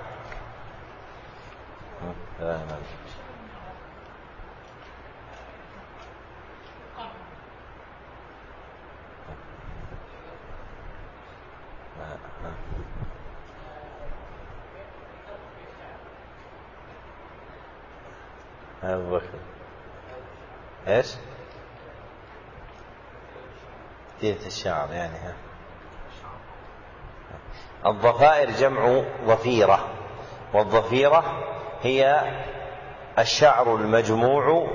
ايش؟ تيرة الشعر يعني الضفائر جمع ضفيرة، والضفيرة هي الشعر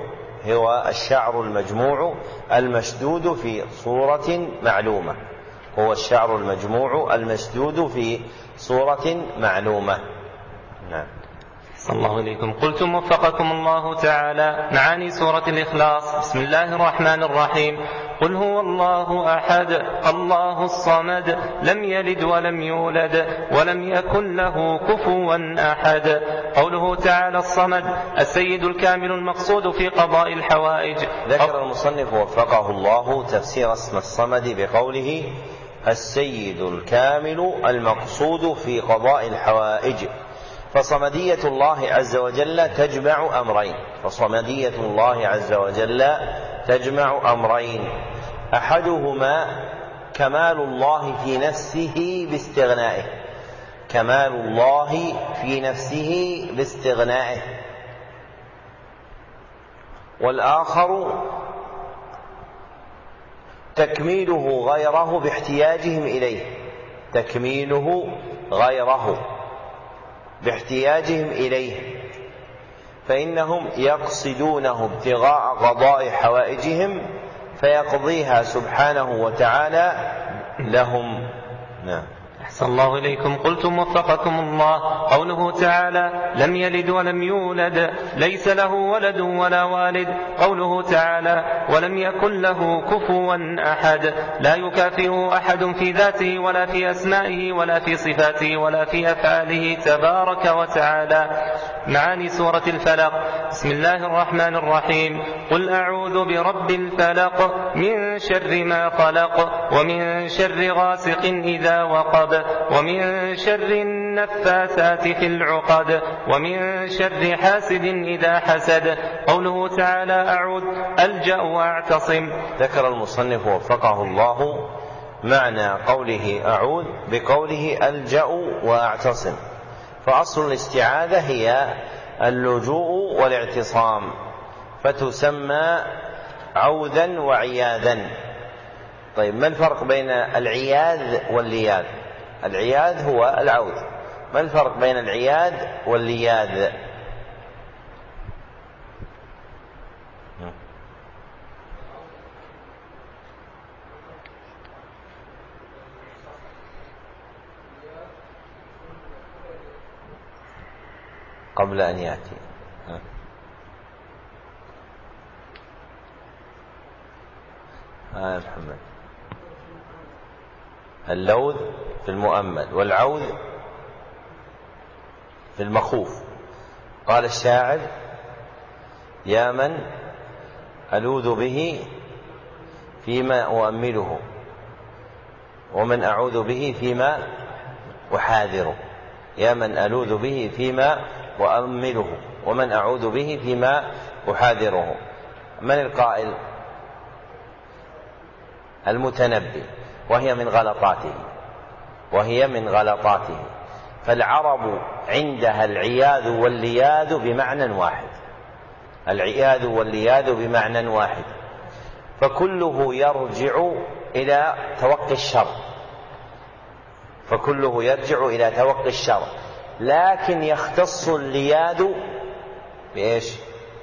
المجموع المشدود في صورة معلومة، هو الشعر المجموع المسدود في صورة معلومة. نعم. صلى الله عليكم. قلتم وفقكم الله تعالى معاني سورة الإخلاص. بسم الله الرحمن الرحيم. قل هو الله أحد الله الصمد لم يلد ولم يولد ولم يكن له كفوا أحد. قوله تعالى الصمد السيد الكامل المقصود في قضاء الحوائج. ذكر المصنف وفقه الله تفسير اسم الصمد بقوله السيد الكامل المقصود في قضاء الحوائج. فصمدية الله عز وجل تجمع أمرين، فصمدية الله عز وجل تجمع أمرين، أحدهما كمال الله في نفسه باستغنائه، كمال الله في نفسه باستغنائه، والآخر تكميله غيره باحتياجهم إليه، تكميله غيره باحتياجهم إليه، فإنهم يقصدونه ابتغاء قضاء حوائجهم فيقضيها سبحانه وتعالى لهم. نعم. أحسن الله إليكم. قلتم وفقكم الله قوله تعالى لم يلد ولم يولد ليس له ولد ولا والد. قوله تعالى ولم يكن له كفوا أحد لا يكافئه أحد في ذاته ولا في أسمائه ولا في صفاته ولا في أفعاله تبارك وتعالى. معاني سورة الفلق. بسم الله الرحمن الرحيم. قل أعوذ برب الفلق من شر ما خلق ومن شر غاسق إذا وقب ومن شر النفاثات في العقد ومن شر حاسد إذا حسد. قوله تعالى أعوذ ألجأ وأعتصم. ذكر المصنف وفقه الله معنى قوله أعوذ بقوله ألجأ وأعتصم. فأصل الاستعاذة هي اللجوء والاعتصام، فتسمى عوذا وعياذا. طيب، ما الفرق بين العياذ واللياذ؟ العياذ هو العوذ، ما الفرق بين العياذ واللياذ؟ قبل أن يأتي محمد. اللوذ في المؤمل والعوذ في المخوف. قال الشاعر يا من ألوذ به فيما أؤمله ومن أعوذ به فيما أحاذره. يا من ألوذ به فيما وأؤمله ومن أعوذ به فيما أحاذره. من القائل؟ المتنبي، وهي من غلطاته. فالعرب عندها العياذ واللياذ بمعنى واحد، العياذ واللياذ بمعنى واحد، فكله يرجع إلى توقي الشر، لكن يختص اللياذ بإيش؟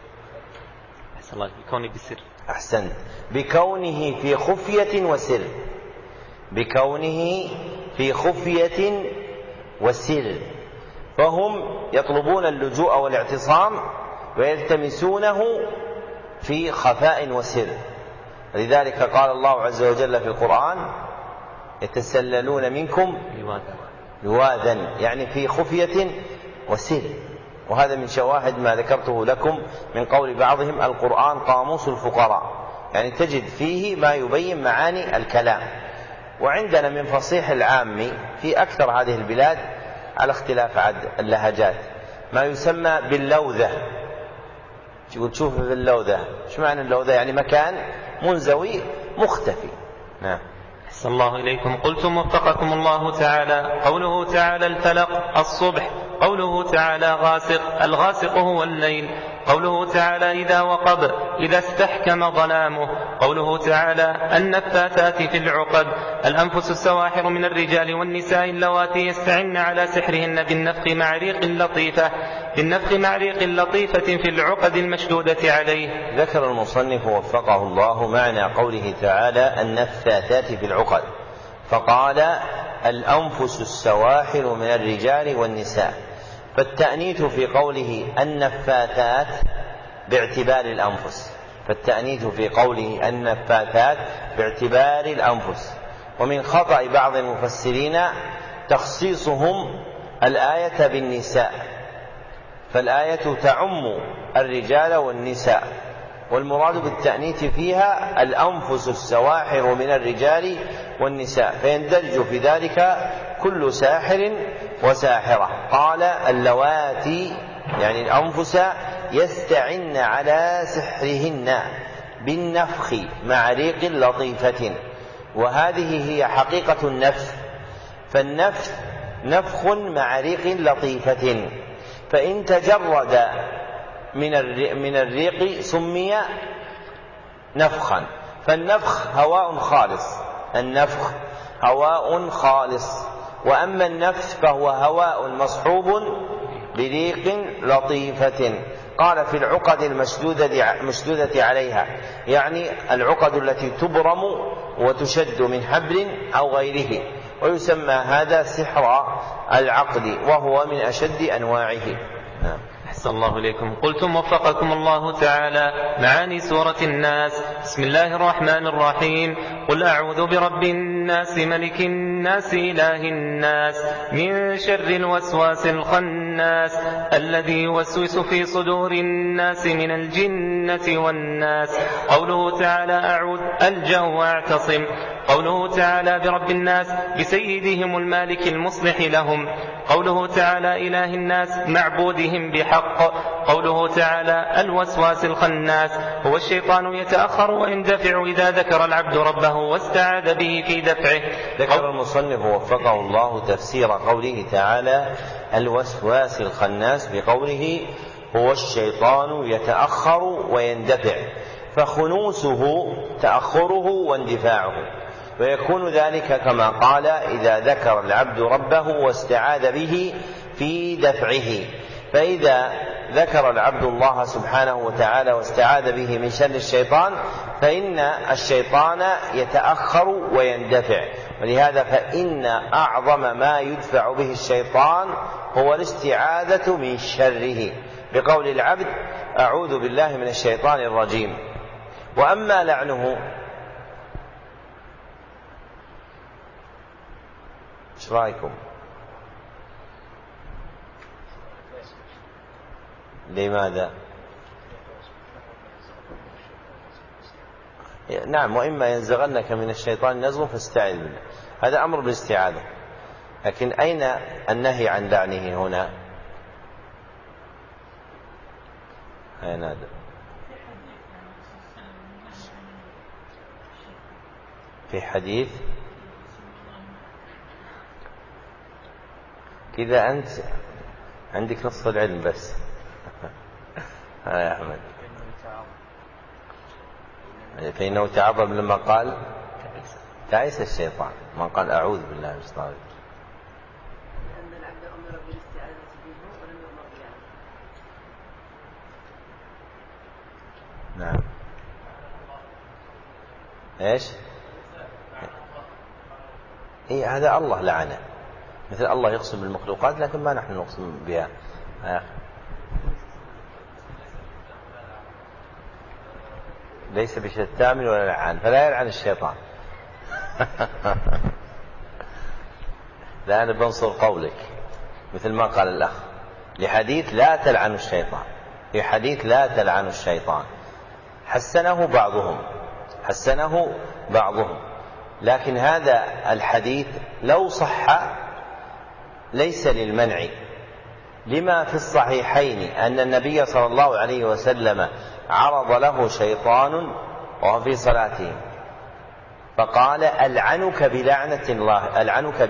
بكونه بسر. أحسنت، بكونه في خفية وسر، بكونه في خفية وسر. فهم يطلبون اللجوء والاعتصام ويلتمسونه في خفاء وسر. لذلك قال الله عز وجل في القرآن يتسللون منكم لواذا، يعني في خفية وسر. وهذا من شواهد ما ذكرته لكم من قول بعضهم القرآن قاموس الفقراء، يعني تجد فيه ما يبين معاني الكلام. وعندنا من فصيح العام في أكثر هذه البلاد على اختلاف عدد اللهجات ما يسمى باللوذة. تشوف في اللوذة، ايش معنى اللوذة؟ يعني مكان منزوي مختفي. نعم. أحسن الله إليكم. قلتم وفقكم الله تعالى قوله تعالى الفلق الصبح. قوله تعالى غاسق الغاسق هو الليل. قوله تعالى إذا وقب إذا استحكم ظلامه. قوله تعالى النفاثات في العقد الأنفس السواحر من الرجال والنساء اللواتي يستعن على سحرهن بالنفخ مع ريق لطيفة في العقد المشدودة عليه. ذكر المصنف وفقه الله معنى قوله تعالى النفاثات في العقد. فقال الأنفس السواحل من الرجال والنساء. فالتأنيث في قوله النفاثات باعتبار الأنفس، فالتأنيث في قوله النفاثات باعتبار الأنفس. ومن خطأ بعض المفسرين تخصيصهم الآية بالنساء، فالآية تعم الرجال والنساء، والمراد بالتأنيث فيها الأنفس السواحر من الرجال والنساء، فيندرج في ذلك كل ساحر وساحرة. قال اللواتي يعني الأنفس يستعن على سحرهن بالنفخ مع ريق لطيفة، وهذه هي حقيقة النفث، فالنفث نفخ مع ريق لطيفة، فإن تجرد من الريق سمي نفخا، فالنفخ هواء خالص، النفخ هواء خالص، وأما النفث فهو هواء مصحوب بريق لطيفة. قال في العقد المشدودة عليها، يعني العقد التي تبرم وتشد من حبل أو غيره، ويسمى هذا سحر العقد، وهو من أشد أنواعه. نعم. أحسن الله إليكم. قلتم وفقكم الله تعالى معاني سورة الناس. بسم الله الرحمن الرحيم. قل أعوذ برب الناس ملك الناس إله الناس من شر الوسواس الخناس الذي يوسوس في صدور الناس من الجنة والناس. قوله تعالى أعوذ ألجأ وأعتصم. قوله تعالى برب الناس بسيدهم المالك المصلح لهم. قوله تعالى إله الناس معبودهم بحق. قوله تعالى الوسواس الخناس هو الشيطان يتأخر ويندفع إذا ذكر العبد ربه واستعاذ به في دفعه. ذكر المصنف وفقه الله تفسير قوله تعالى الوسواس الخناس بقوله هو الشيطان يتأخر ويندفع، فخنوسه تأخره واندفاعه، ويكون ذلك كما قال إذا ذكر العبد ربه واستعاذ به في دفعه. فإذا ذكر العبد الله سبحانه وتعالى واستعاذ به من شر الشيطان فإن الشيطان يتأخر ويندفع، ولهذا فإن أعظم ما يدفع به الشيطان هو الاستعاذة من شره، بقول العبد أعوذ بالله من الشيطان الرجيم. وأما لعنه ايش رايكم؟ لماذا؟ نعم، وإما ينزغنك من الشيطان نزغ فاستعذ بالله، هذا أمر بالاستعاذة، لكن أين النهي عن لعنه هنا؟ أين هذا؟ في حديث كذا أنت عندك نصف العلم بس. يا أحمد فإنه تعظم لما قال تعيس الشيطان، ما قال أعوذ بالله من الشيطان الرجيم. لأن العبد أمر بالاستعاذة منه ولم يؤمر بها. نعم. ايش؟ هذا الله لعنه، مثل الله يقسم بالمخلوقات لكن ما نحن نقسم بها. ليس بشتام ولا لعان، فلا يلعن الشيطان. لا، أنا بنصر قولك مثل ما قال الأخ لحديث لا تلعن الشيطان، في حديث لا تلعن الشيطان حسنه بعضهم، لكن هذا الحديث لو صح ليس للمنع، لما في الصحيحين أن النبي صلى الله عليه وسلم عرض له شيطان وهو في صلاته فقال ألعنك بلعنة الله، ألعنك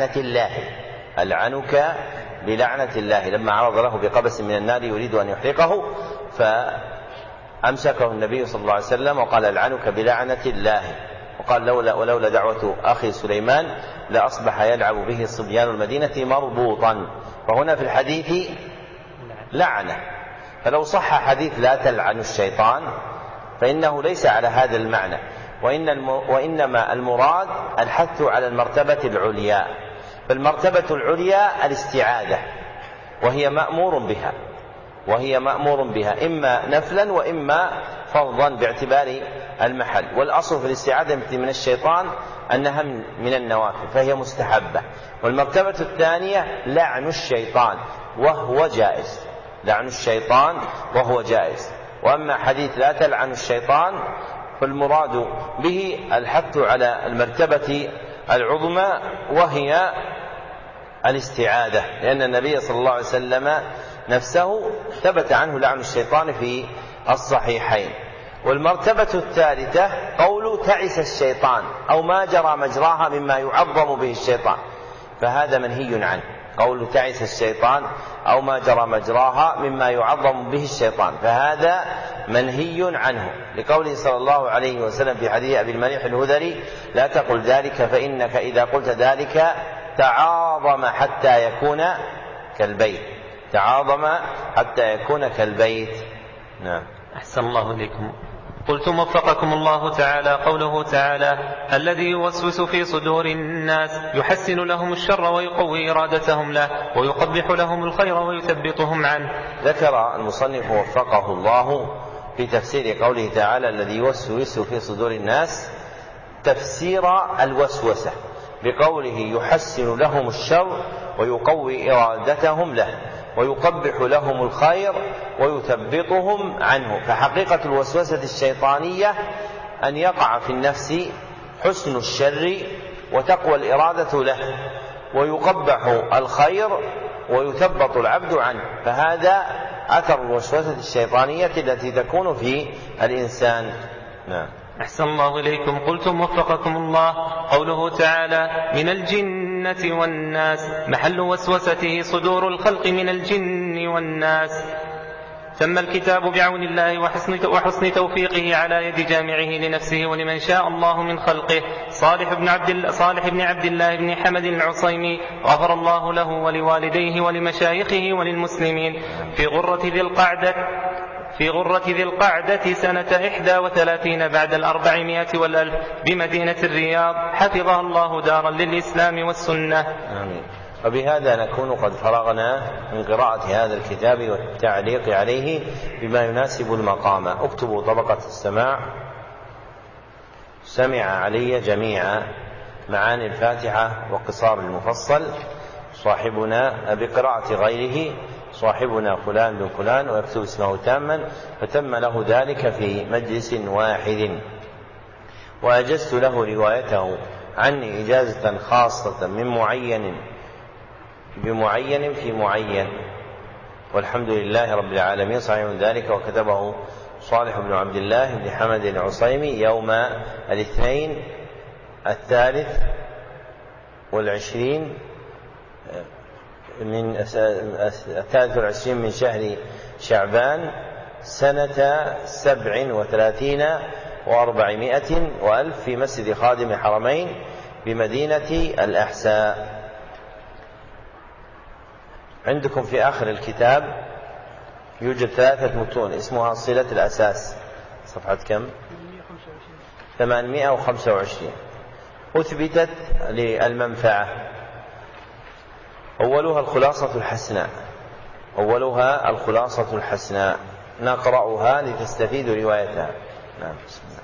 بلعنة الله، لما عرض له بقبس من النار يريد أن يحرقه فأمسكه النبي صلى الله عليه وسلم وقال ألعنك بلعنة الله، وقال ولولا دعوة أخي سليمان لأصبح يلعب به صبيان المدينة مربوطا. فهنا في الحديث لعنة، فلو صح حديث لا تلعن الشيطان فإنه ليس على هذا المعنى، وإنما المراد الحث على المرتبة العليا. فالمرتبة العليا الاستعاذة، وهي مأمور بها إما نفلا وإما فرضا باعتبار المحل. والأصل في الاستعاذة من الشيطان أنها من النوافل فهي مستحبة. والمرتبة الثانية لعن الشيطان وهو جائز. وأما حديث لا تلعن الشيطان فالمراد به الحث على المرتبة العظمى وهي الاستعاذة، لأن النبي صلى الله عليه وسلم نفسه ثبت عنه لعن الشيطان في الصحيحين. والمرتبة الثالثة قول تعس الشيطان أو ما جرى مجراها مما يعظم به الشيطان، فهذا منهي عنه. قول تعس الشيطان أو ما جرى مجراها مما يعظم به الشيطان فهذا منهي عنه، لقوله صلى الله عليه وسلم في حديث أبي المليح الهذلي: لا تقل ذلك فإنك إذا قلت ذلك تعاظم حتى يكون كالبيت. نعم. أحسن الله إليكم. قلتم وفقكم الله تعالى قوله تعالى: الذي يوسوس في صدور الناس يحسن لهم الشر ويقوي إرادتهم له ويقبح لهم الخير ويثبطهم عنه. ذكر المصنف وفقه الله في تفسير قوله تعالى: الذي يوسوس في صدور الناس تفسير الوسوسة بقوله يحسن لهم الشر ويقوي إرادتهم له ويقبح لهم الخير ويثبطهم عنه. فحقيقة الوسوسة الشيطانية أن يقع في النفس حسن الشر وتقوى الإرادة له ويقبح الخير ويثبط العبد عنه، فهذا أثر الوسوسة الشيطانية التي تكون في الإنسان. نعم. أحسن الله إليكم. قلتم وفقكم الله قوله تعالى: من الجنة والناس محل وسوسته صدور الخلق من الجن والناس. تم الكتاب بعون الله وحسن توفيقه على يد جامعه لنفسه ولمن شاء الله من خلقه صالح بن عبد الله بن حمد العصيمي، غفر الله له ولوالديه ولمشايخه وللمسلمين في غرة ذي القعدة سنة 31 بعد 400 والألف بمدينة الرياض، حفظها الله دارا للإسلام والسنة. آمين. وبهذا نكون قد فرغنا من قراءة هذا الكتاب والتعليق عليه بما يناسب المقام. اكتبوا طبقة السماع: سمع علي جميعا معاني الفاتحة وقصار المفصل صاحبنا بقراءة غيره صاحبنا فلان بن فلان، ويكتب اسمه تاما، فتم له ذلك في مجلس واحد. وأجزت له روايته عني إجازة خاصة من معين بمعين في معين، والحمد لله رب العالمين صحيح ذلك. وكتبه صالح بن عبد الله بن حمد العصيمي يوم الاثنين 23 من شهر شعبان سنة 37 و400 وألف في مسجد خادم الحرمين بمدينة الأحساء. عندكم في آخر الكتاب يوجد 3 متون اسمها صلة الأساس، صفحة كم؟ 825. أثبتت للمنفعة. أولها الخلاصة الحسناء، نقرأها لتستفيدوا روايتها. نعم. بسم الله.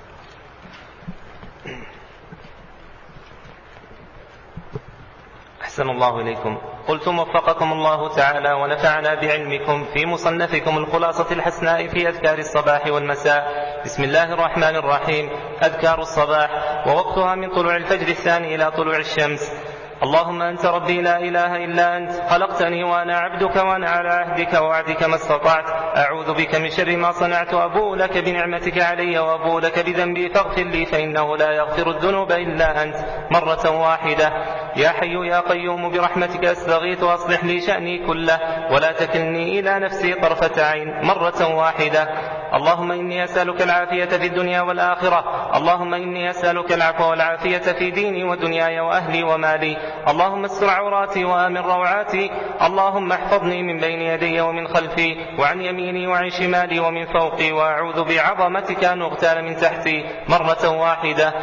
أحسن الله إليكم. قلتم وفقكم الله تعالى ونفعنا بعلمكم في مصنفكم الخلاصة الحسناء في أذكار الصباح والمساء. بسم الله الرحمن الرحيم. أذكار الصباح ووقتها من طلوع الفجر الثاني إلى طلوع الشمس. اللهم أنت ربي لا إله إلا أنت، خلقتني وأنا عبدك وأنا على عهدك ووعدك ما استطعت، أعوذ بك من شر ما صنعت، أبوء لك بنعمتك علي وأبوء لك بذنبي فاغفر لي فإنه لا يغفر الذنوب إلا أنت، مرة واحدة. يا حي يا قيوم برحمتك أستغيث وأصلح لي شأني كله ولا تكلني إلى نفسي طرفة عين، مرة واحدة. اللهم إني أسألك العافية في الدنيا والآخرة. اللهم إني أسألك العفو والعافية في ديني ودنياي وأهلي ومالي. اللهم استر عوراتي وآمن روعاتي. اللهم احفظني من بين يدي ومن خلفي وعن يميني وعن شمالي ومن فوقي، وأعوذ بعظمتك أن أغتال من تحتي مرة واحدة.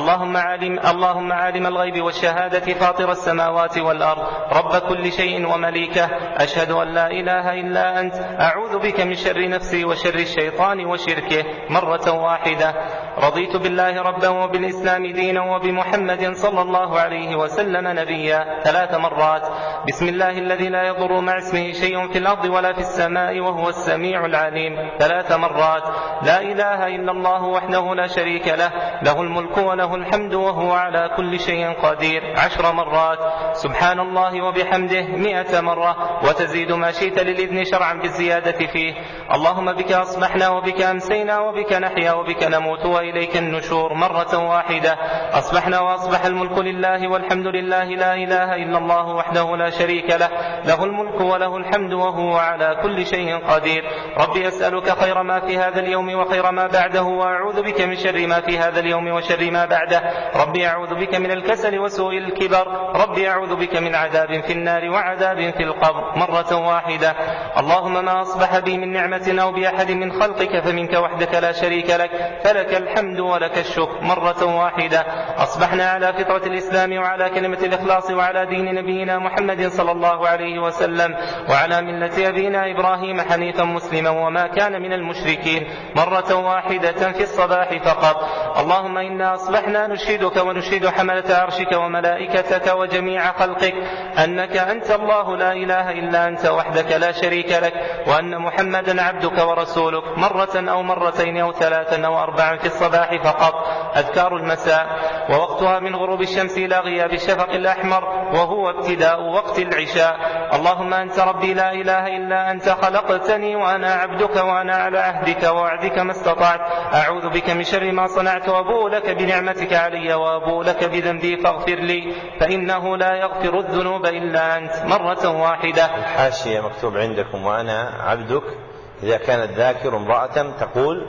اللهم عالم الغيب والشهادة فاطر السماوات والأرض رب كل شيء ومليكه، أشهد أن لا إله إلا أنت، أعوذ بك من شر نفسي وشر الشيطان وشركه مرة واحدة. رضيت بالله ربا وبالإسلام دينا وبمحمد صلى الله عليه وسلم نبيا 3 مرات. بسم الله الذي لا يضر مع اسمه شيء في الأرض ولا في السماء وهو السميع العليم 3 مرات. لا إله إلا الله وحده لا شريك له، له الملك وله الحمد وهو على كل شيء قدير 10 مرات. سبحان الله وبحمده 100 مرة، وتزيد ما شئت للإذن شرعا بالزيادة فيه. اللهم بك أصبحنا وبك أمسينا وبك نحيا وبك نموت وإليك النشور مرة واحدة. أصبحنا وأصبح الملك لله والحمد لله، لا إله إلا الله وحده لا شريك له، له الملك وله الحمد وهو على كل شيء قدير. ربي أسألك خير ما في هذا اليوم وخير ما بعده، وأعوذ بك من شر ما في هذا اليوم وشر ما بعده. ربي أعوذ بك من الكسل وسوء الكبر. ربي أعوذ بك من عذاب في النار وعذاب في القبر مرة واحدة. اللهم ما أصبح بي من نعمة أو بأحد من خلقك فمنك وحدك لا شريك لك، فلك الحمد ولك الشكر مرة واحدة. أصبحنا على فطرة الإسلام وعلى كلمة الإخلاص وعلى دين نبينا محمد صلى الله عليه وسلم وعلى ملة أبينا إبراهيم حنيفا مسلما وما كان من المشركين مرة واحدة في الصباح فقط. اللهم إنا أصبحنا نشهدك ونشهد حملة عرشك وملائكتك وجميع خلقك أنك أنت الله لا إله إلا أنت وحدك لا شريك لك، وأن محمدا عبدك ورسولك مرة أو مرتين أو 3 أو 4 في الصباح فقط. أذكار المساء ووقتها من غروب الشمس إلى غياب الشفق الأحمر، وهو ابتداء وقت العشاء. اللهم أنت ربي لا إله إلا أنت، خلقتني وأنا عبدك وأنا على عهدك ووعدك ما استطعت. أعوذ بك من شر ما صنعت، وأبوء لك بنعمتك علي وأبوء لك بذنبي فاغفر لي، فإنه لا يغفر الذنوب إلا أنت مرة واحدة. الحاشية مكتوب عندكم وأنا عبدك، إذا كانت ذاكر امرأة تقول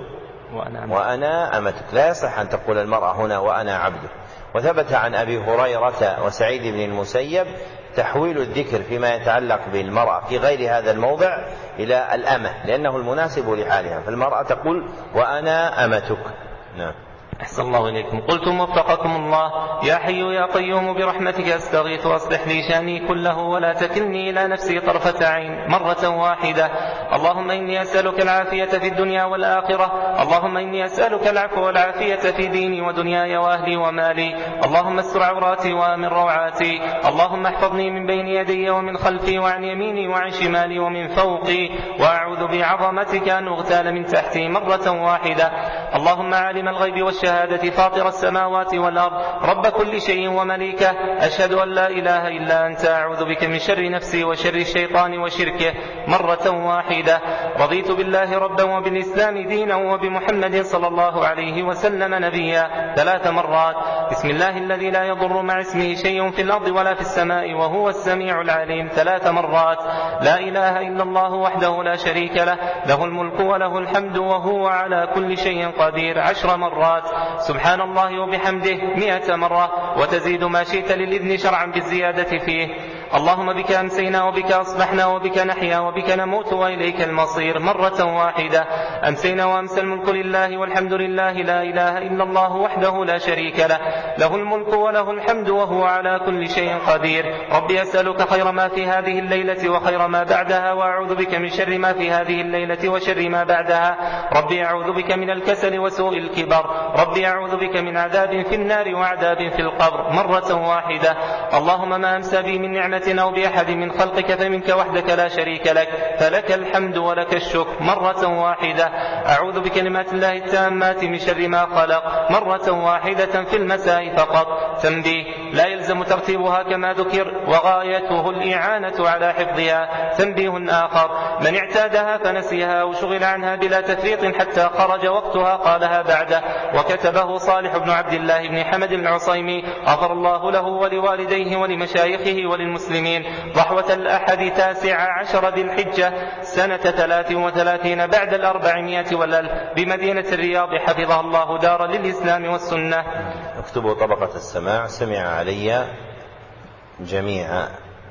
وأنا أمتك، لا يصح أن تقول المرأة هنا وأنا عبدك. وثبت عن أبي هريرة وسعيد بن المسيب تحويل الذكر فيما يتعلق بالمرأة في غير هذا الموضع إلى الأمة، لأنه المناسب لحالها، فالمرأة تقول وأنا أمتك. نعم. أحسن الله إليكم. قلتم وفقكم الله: يا حي يا قيوم برحمتك أستغيث وأصلح لي شأني كله ولا تكلني إلى نفسي طرفة عين مرة واحدة. اللهم إني أسألك العافية في الدنيا والآخرة. اللهم إني أسألك العفو والعافية في ديني ودنياي وأهلي ومالي. اللهم استر عوراتي وآمن روعاتي. اللهم احفظني من بين يدي ومن خلفي وعن يميني وعن شمالي ومن فوقي، وأعوذ بعظمتك أن أغتال من تحتي مرة واحدة. اللهم عالم الغيب والشهادة فاطر السماوات والأرض رب كل شيء ومليكه، أشهد أن لا إله إلا أنت، أعوذ بك من شر نفسي وشر الشيطان وشركه مرة واحدة. رضيت بالله ربا وبالإسلام دينا وبمحمد صلى الله عليه وسلم نبيا 3 مرات. بسم الله الذي لا يضر مع اسمه شيء في الأرض ولا في السماء وهو السميع العليم 3 مرات. لا إله إلا الله وحده لا شريك له، له الملك وله الحمد وهو على كل شيء قدير 10 مرات. سبحان الله وبحمده 100 مرة، وتزيد ما شئت للإذن شرعا بالزيادة فيه. اللهم بك أمسينا وبك أصبحنا وبك نحيا وبك نموت وإليك المصير مرة واحدة. أمسينا وأمسى الملك لله والحمد لله، لا إله إلا الله وحده لا شريك له، له الملك وله الحمد وهو على كل شيء قدير. ربي أسألك خير ما في هذه الليلة وخير ما بعدها، وأعوذ بك من شر ما في هذه الليلة وشر ما بعدها. ربي أعوذ بك من الكسل وسوء الكبر. ربي أعوذ بك من عذاب في النار وعذاب في القبر مرة واحدة. اللهم ما أمسى بي من نعمة أو بأحد من خلقك فمنك وحدك لا شريك لك، فلك الحمد ولك الشكر مرة واحدة. أعوذ بكلمات الله التامات من شر ما خلق مرة واحدة في المساء فقط. تنبيه: لا يلزم ترتيبها كما ذكر، وغايته الإعانة على حفظها. تنبيه آخر: من اعتادها فنسيها أو شغل عنها بلا تفريط حتى خرج وقتها قالها بعده. وكتبه صالح بن عبد الله بن حمد العصيمي غفر الله له ولوالديه ولمشايخه وللمسلمين المسلمين ضحوة الأحد 19 ذي الحجة سنة 33 بعد 400 والألف بمدينة الرياض، حفظها الله دار للإسلام والسنة. اكتبوا طبقة السماع. سمع علي جميع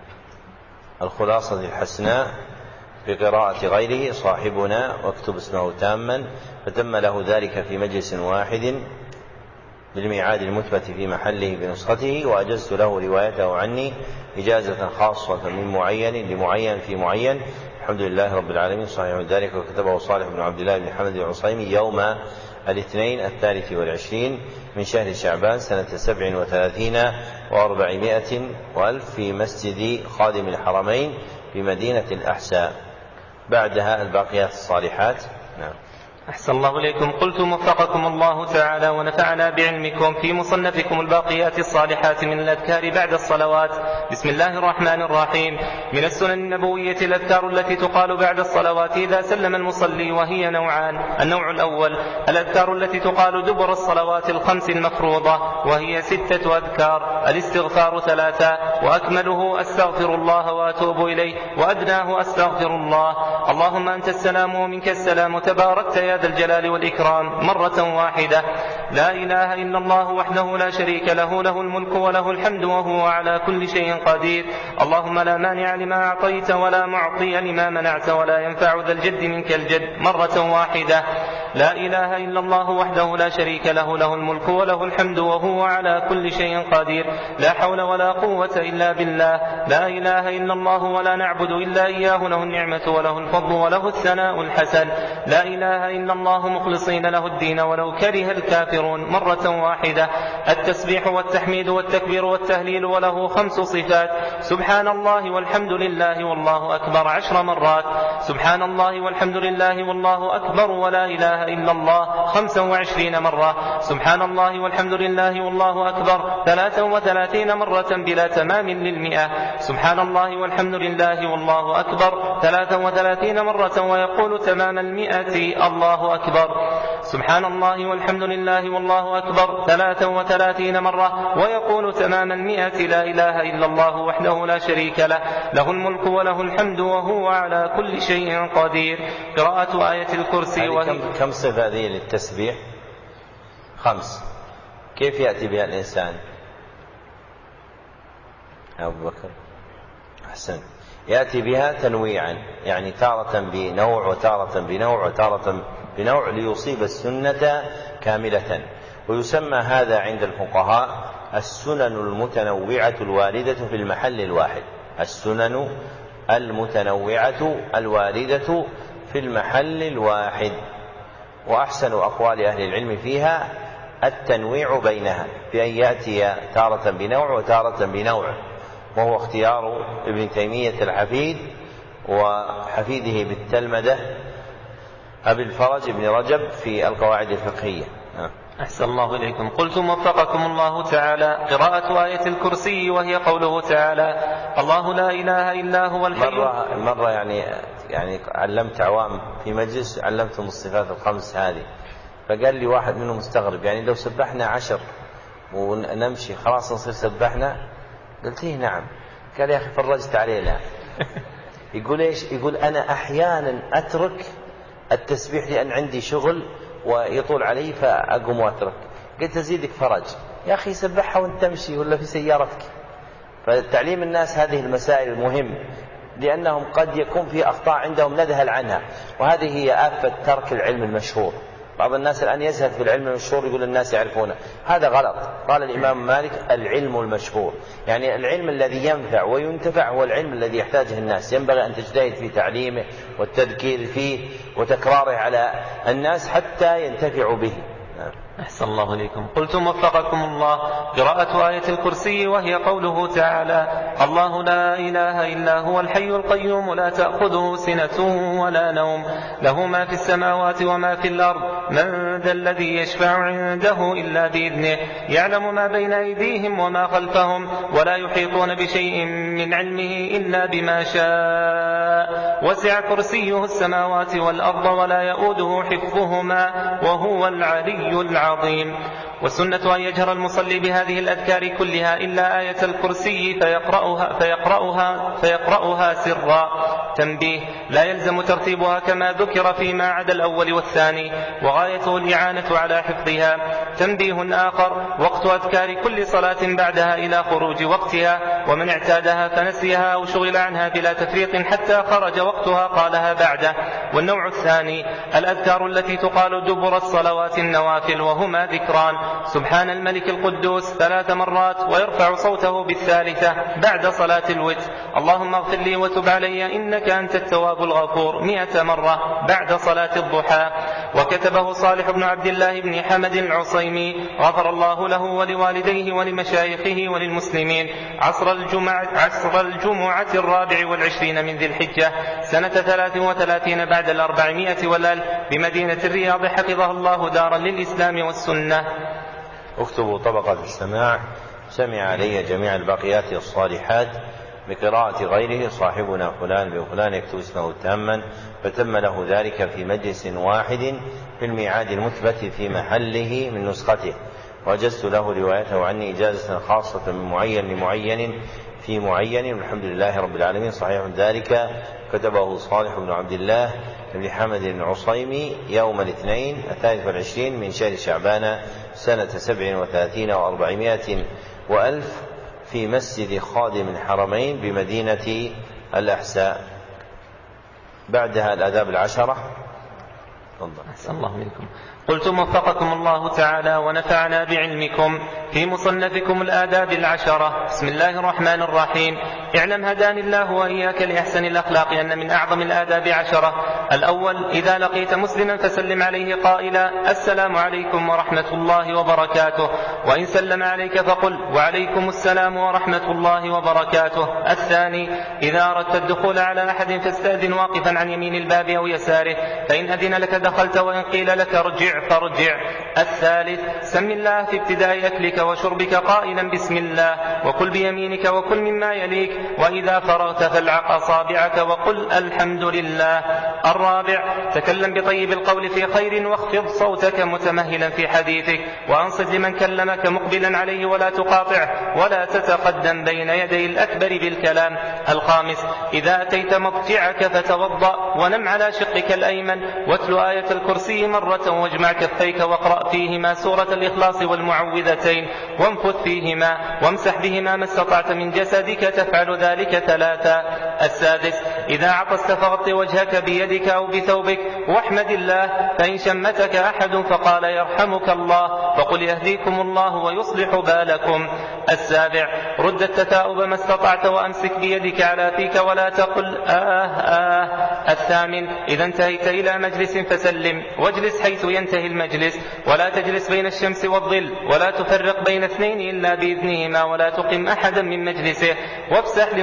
الخلاصة الحسناء بقراءة غيره صاحبنا، واكتب اسمه تاما، فتم له ذلك في مجلس واحد بالميعاد المثبت في محله بنسخته، وأجزت له روايته عني إجازة خاصة من معين لمعين في معين. الحمد لله رب العالمين. صحيح ذلك وكتبه صالح بن عبد الله بن حمد العصيمي يوم الاثنين 23 من شهر شعبان سنة 37 و400 وألف في مسجد خادم الحرمين بمدينة الأحساء. بعدها الباقيات الصالحات. نعم. أحسن الله إليكم. قلتم وفقكم الله تعالى ونفعنا بعلمكم في مصنفكم الباقيات الصالحات من الأذكار بعد الصلوات. بسم الله الرحمن الرحيم. من السنن النبوية الأذكار التي تقال بعد الصلوات إذا سلم المصلي، وهي نوعان. النوع الأول الأذكار التي تقال دبر الصلوات الخمس المفروضة، وهي 6 أذكار. الاستغفار 3، وأكمله أستغفر الله وأتوب إليه، وأدناه أستغفر الله. اللهم أنت السلام ومنك السلام، تباركت يا ذا الجلال والإكرام، مرة واحدة. لا إله إلا الله وحده لا شريك له، له الملك وله الحمد وهو على كل شيء قدير. اللهم لا مانع لما أعطيت ولا معطي لما منعت ولا ينفع ذا الجد منك الجد، مرة واحدة. لا إله إلا الله وحده لا شريك له، له الملك وله الحمد وهو على كل شيء قدير. لا حول ولا قوة إلا بالله. لا إله إلا الله ولا نعبد إلا إياه، له النعمة وله الفضل وله الثناء الحسن. لا إله إلا الله مخلصين له الدين ولو كره الكافرون، مرة واحدة. التسبيح والتحميد والتكبير والتهليل، وله 5 صفات: سبحان الله والحمد لله والله أكبر 10 مرات، سبحان الله والحمد لله والله أكبر ولا إله إلا الله 25 مرة، سبحان الله والحمد لله والله أكبر 33 مرة بلا تمام للمئة، سبحان الله والحمد لله والله أكبر 33 مرة ويقول تمام 100 الله أكبر، سبحان الله والحمد لله والله أكبر 33 مرة ويقول تمام 100 لا إله إلا الله وحده لا شريك له، له الملك وله الحمد وهو على كل شيء قدير. قراءة آية الكرسي. كم صفة هذه للتسبيح؟ 5. كيف يأتي بها الإنسان؟ أبو بكر أحسن. يأتي بها تنويعا، يعني تارة بنوع وتارة بنوع وتارة بنوع ليصيب السنة كاملة. ويسمى هذا عند الفقهاء السنن المتنوعة الواردة في المحل الواحد. السنن المتنوعة الواردة في المحل الواحد. وأحسن أقوال أهل العلم فيها التنويع بينها، بأن يأتي تارة بنوع وتارة بنوع، وهو اختيار ابن تيمية الحفيد وحفيده بالتلمذة أبي الفرج بن رجب في القواعد الفقهية. أحسن الله إليكم. قلتم وفقكم الله تعالى. قراءة آية الكرسي وهي قوله تعالى الله لا إله إلا هو الحي. مرة يعني علمت عوام في مجلس، علمتهم الصفات ال5 هذه، فقال لي واحد منهم مستغرب، يعني لو سبحنا 10 ونمشي خلاص نصير سبحنا؟ قلت له نعم. قال يا أخي فرجت علينا. يقول إيش؟ يقول أنا أحيانا أترك التسبيح لأن عندي شغل ويطول علي فأقوم وأترك. قلت أزيدك فرج يا أخي، سبحها وانت تمشي ولا في سيارتك. فتعليم الناس هذه المسائل المهم، لأنهم قد يكون في أخطاء عندهم نذهل عنها، وهذه هي آفة ترك العلم المشهور. بعض الناس الآن يزهد في العلم المشهور، يقول الناس يعرفونه، هذا غلط. قال الإمام مالك العلم المشهور، يعني العلم الذي ينفع وينتفع هو العلم الذي يحتاجه الناس، ينبغي أن تجتهد في تعليمه والتذكير فيه وتكراره على الناس حتى ينتفعوا به. أحسن الله إليكم. قلتم وفقكم الله. قراءة آية الكرسي وهي قوله تعالى الله لا إله إلا هو الحي القيوم لا تأخذه سنة ولا نوم له ما في السماوات وما في الأرض من ذا الذي يشفع عنده إلا بإذنه يعلم ما بين أيديهم وما خلفهم ولا يحيطون بشيء من علمه إلا بما شاء وسع كرسيه السماوات والأرض ولا يؤوده حفظهما وهو العلي العظيم. والسنة أن يجهر المصلي بهذه الأذكار كلها إلا آية الكرسي فيقرأها سرا. تنبيه: لا يلزم ترتيبها كما ذكر فيما عدا الأول والثاني، وغايته الإعانة على حفظها. تنبيه آخر: وقت أذكار كل صلاة بعدها إلى خروج وقتها، ومن اعتادها فنسيها أو شغل عنها بلا تفريط حتى خرج وقتها قالها بعده. والنوع الثاني الأذكار التي تقال دبر الصلوات النوافل، وهما ذكران: سبحان الملك القدوس 3 مرات، ويرفع صوته بالثالثة بعد صلاة الوتر: اللهم اغفر لي وتب علي إنك أنت التواب الغفور 100 مرة بعد صلاة الضحى. وكتبه صالح بن عبد الله بن حمد العصيمي غفر الله له ولوالديه ولمشايخه وللمسلمين عصر الجمعة 24 من ذي الحجة سنة 33 بعد 400 والألف بمدينة الرياض، حفظها الله دارا للإسلام والسنة. اكتبوا طبقة السماع: سمع علي جميع الباقيات الصالحات بقراءة غيره صاحبنا فلان بفلان يكتب اسمه تاما، فتم له ذلك في مجلس واحد في الميعاد المثبت في محله من نسخته، وأجزت له روايته عني إجازة خاصة من معين لمعين في معين، والحمد لله رب العالمين. صحيح ذلك كتبه صالح بن عبد الله بن حمد العصيمي يوم الاثنين 23 من شهر شعبان سنة 37 و400 وألف في مسجد خادم الحرمين بمدينة الأحساء. بعدها الآداب 10. أحسن الله منكم. قلتم وفقكم الله تعالى ونفعنا بعلمكم في مصنفكم الآداب 10. بسم الله الرحمن الرحيم. اعلم هداني الله وإياك لأحسن الأخلاق أن من أعظم الآداب 10: الأول: إذا لقيت مسلما فسلم عليه قائلا: السلام عليكم ورحمة الله وبركاته، وإن سلم عليك فقل: وعليكم السلام ورحمة الله وبركاته. الثاني: إذا أردت الدخول على أحد فاستأذن واقفا عن يمين الباب أو يساره، فإن أذن لك دخلت، وإن قيل لك ارجع فارجع. الثالث: سم الله في ابتداء أكلك وشربك قائلا: بسم الله، وكل بيمينك وكل مما يليك، وإذا فرغت فالعق أصابعك وقل الحمد لله. الرابع: تكلم بطيب القول في خير، واخفض صوتك متمهلا في حديثك، وأنصت لمن كلمك مقبلا عليه ولا تقاطعه، ولا تتقدم بين يدي الأكبر بالكلام. الخامس: إذا أتيت مضجعك فتوضأ ونم على شقك الأيمن، واتل آية الكرسي مرة، واجمع كفيك واقرأ فيهما سورة الإخلاص والمعوذتين، وانفث فيهما وامسح بهما ما استطعت من جسدك، تفعل ذلك 3. السادس: إذا عطست فغط وجهك بيدك أو بثوبك واحمد الله، فإن شمتك أحد فقال: يرحمك الله، فقل: يهديكم الله ويصلح بالكم. السابع: رد التثاؤب ما استطعت، وأمسك بيدك على فيك ولا تقل الثامن: إذا انتهيت إلى مجلس فسلم، واجلس حيث ينتهي المجلس، ولا تجلس بين الشمس والظل، ولا تفرق بين اثنين إلا بإذنهما، ولا تقم أحدا من مجلسه، وافسح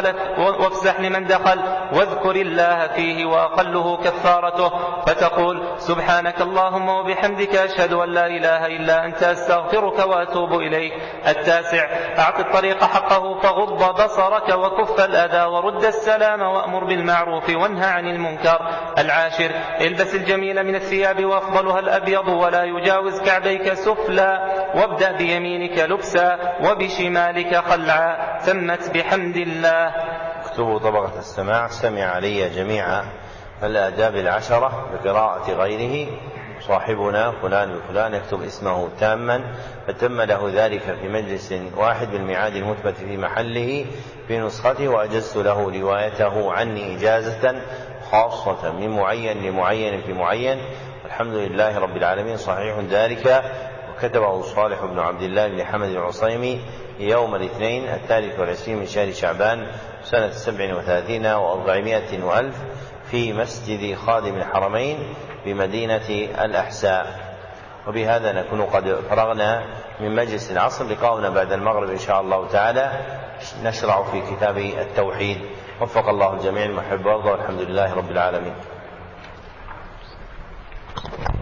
لمن دخل، واذكر الله فيه، وأقله كفارته، فتقول: سبحانك اللهم وبحمدك، أشهد أن لا إله إلا أنت، أستغفرك وأتوب إليك. التاسع: أعط الطريق حقه، فغض بصرك، وكف الأذى، ورد السلام، وأمر بالمعروف وانهى عن المنكر. العاشر: البس الجميل من الثياب، وأفضلها الأبيض، ولا يجاوز كعبيك سفلا، وابدأ بيمينك لبسا وبشمالك خلعا. تمت بحمد الله. اكتبوا طبقة السماع: سمع علي جميع الآداب 10 بقراءة غيره صاحبنا فلان بفلان يكتب اسمه تاما، فتم له ذلك في مجلس واحد بالميعاد المثبت في محله في نسخته، وأجزت له روايته عني إجازة خاصة من معين لمعين في معين، والحمد لله رب العالمين. صحيح ذلك وكتبه صالح بن عبد الله بن حمد العصيمي يوم الاثنين 23 من شهر شعبان سنة 37 و400 وألف في مسجد خادم الحرمين بمدينة الأحساء. وبهذا نكون قد فرغنا من مجلس العصر. لقاؤنا بعد المغرب إن شاء الله تعالى نشرع في كتاب التوحيد. وفق الله الجميع المحب والرضا، والحمد لله رب العالمين.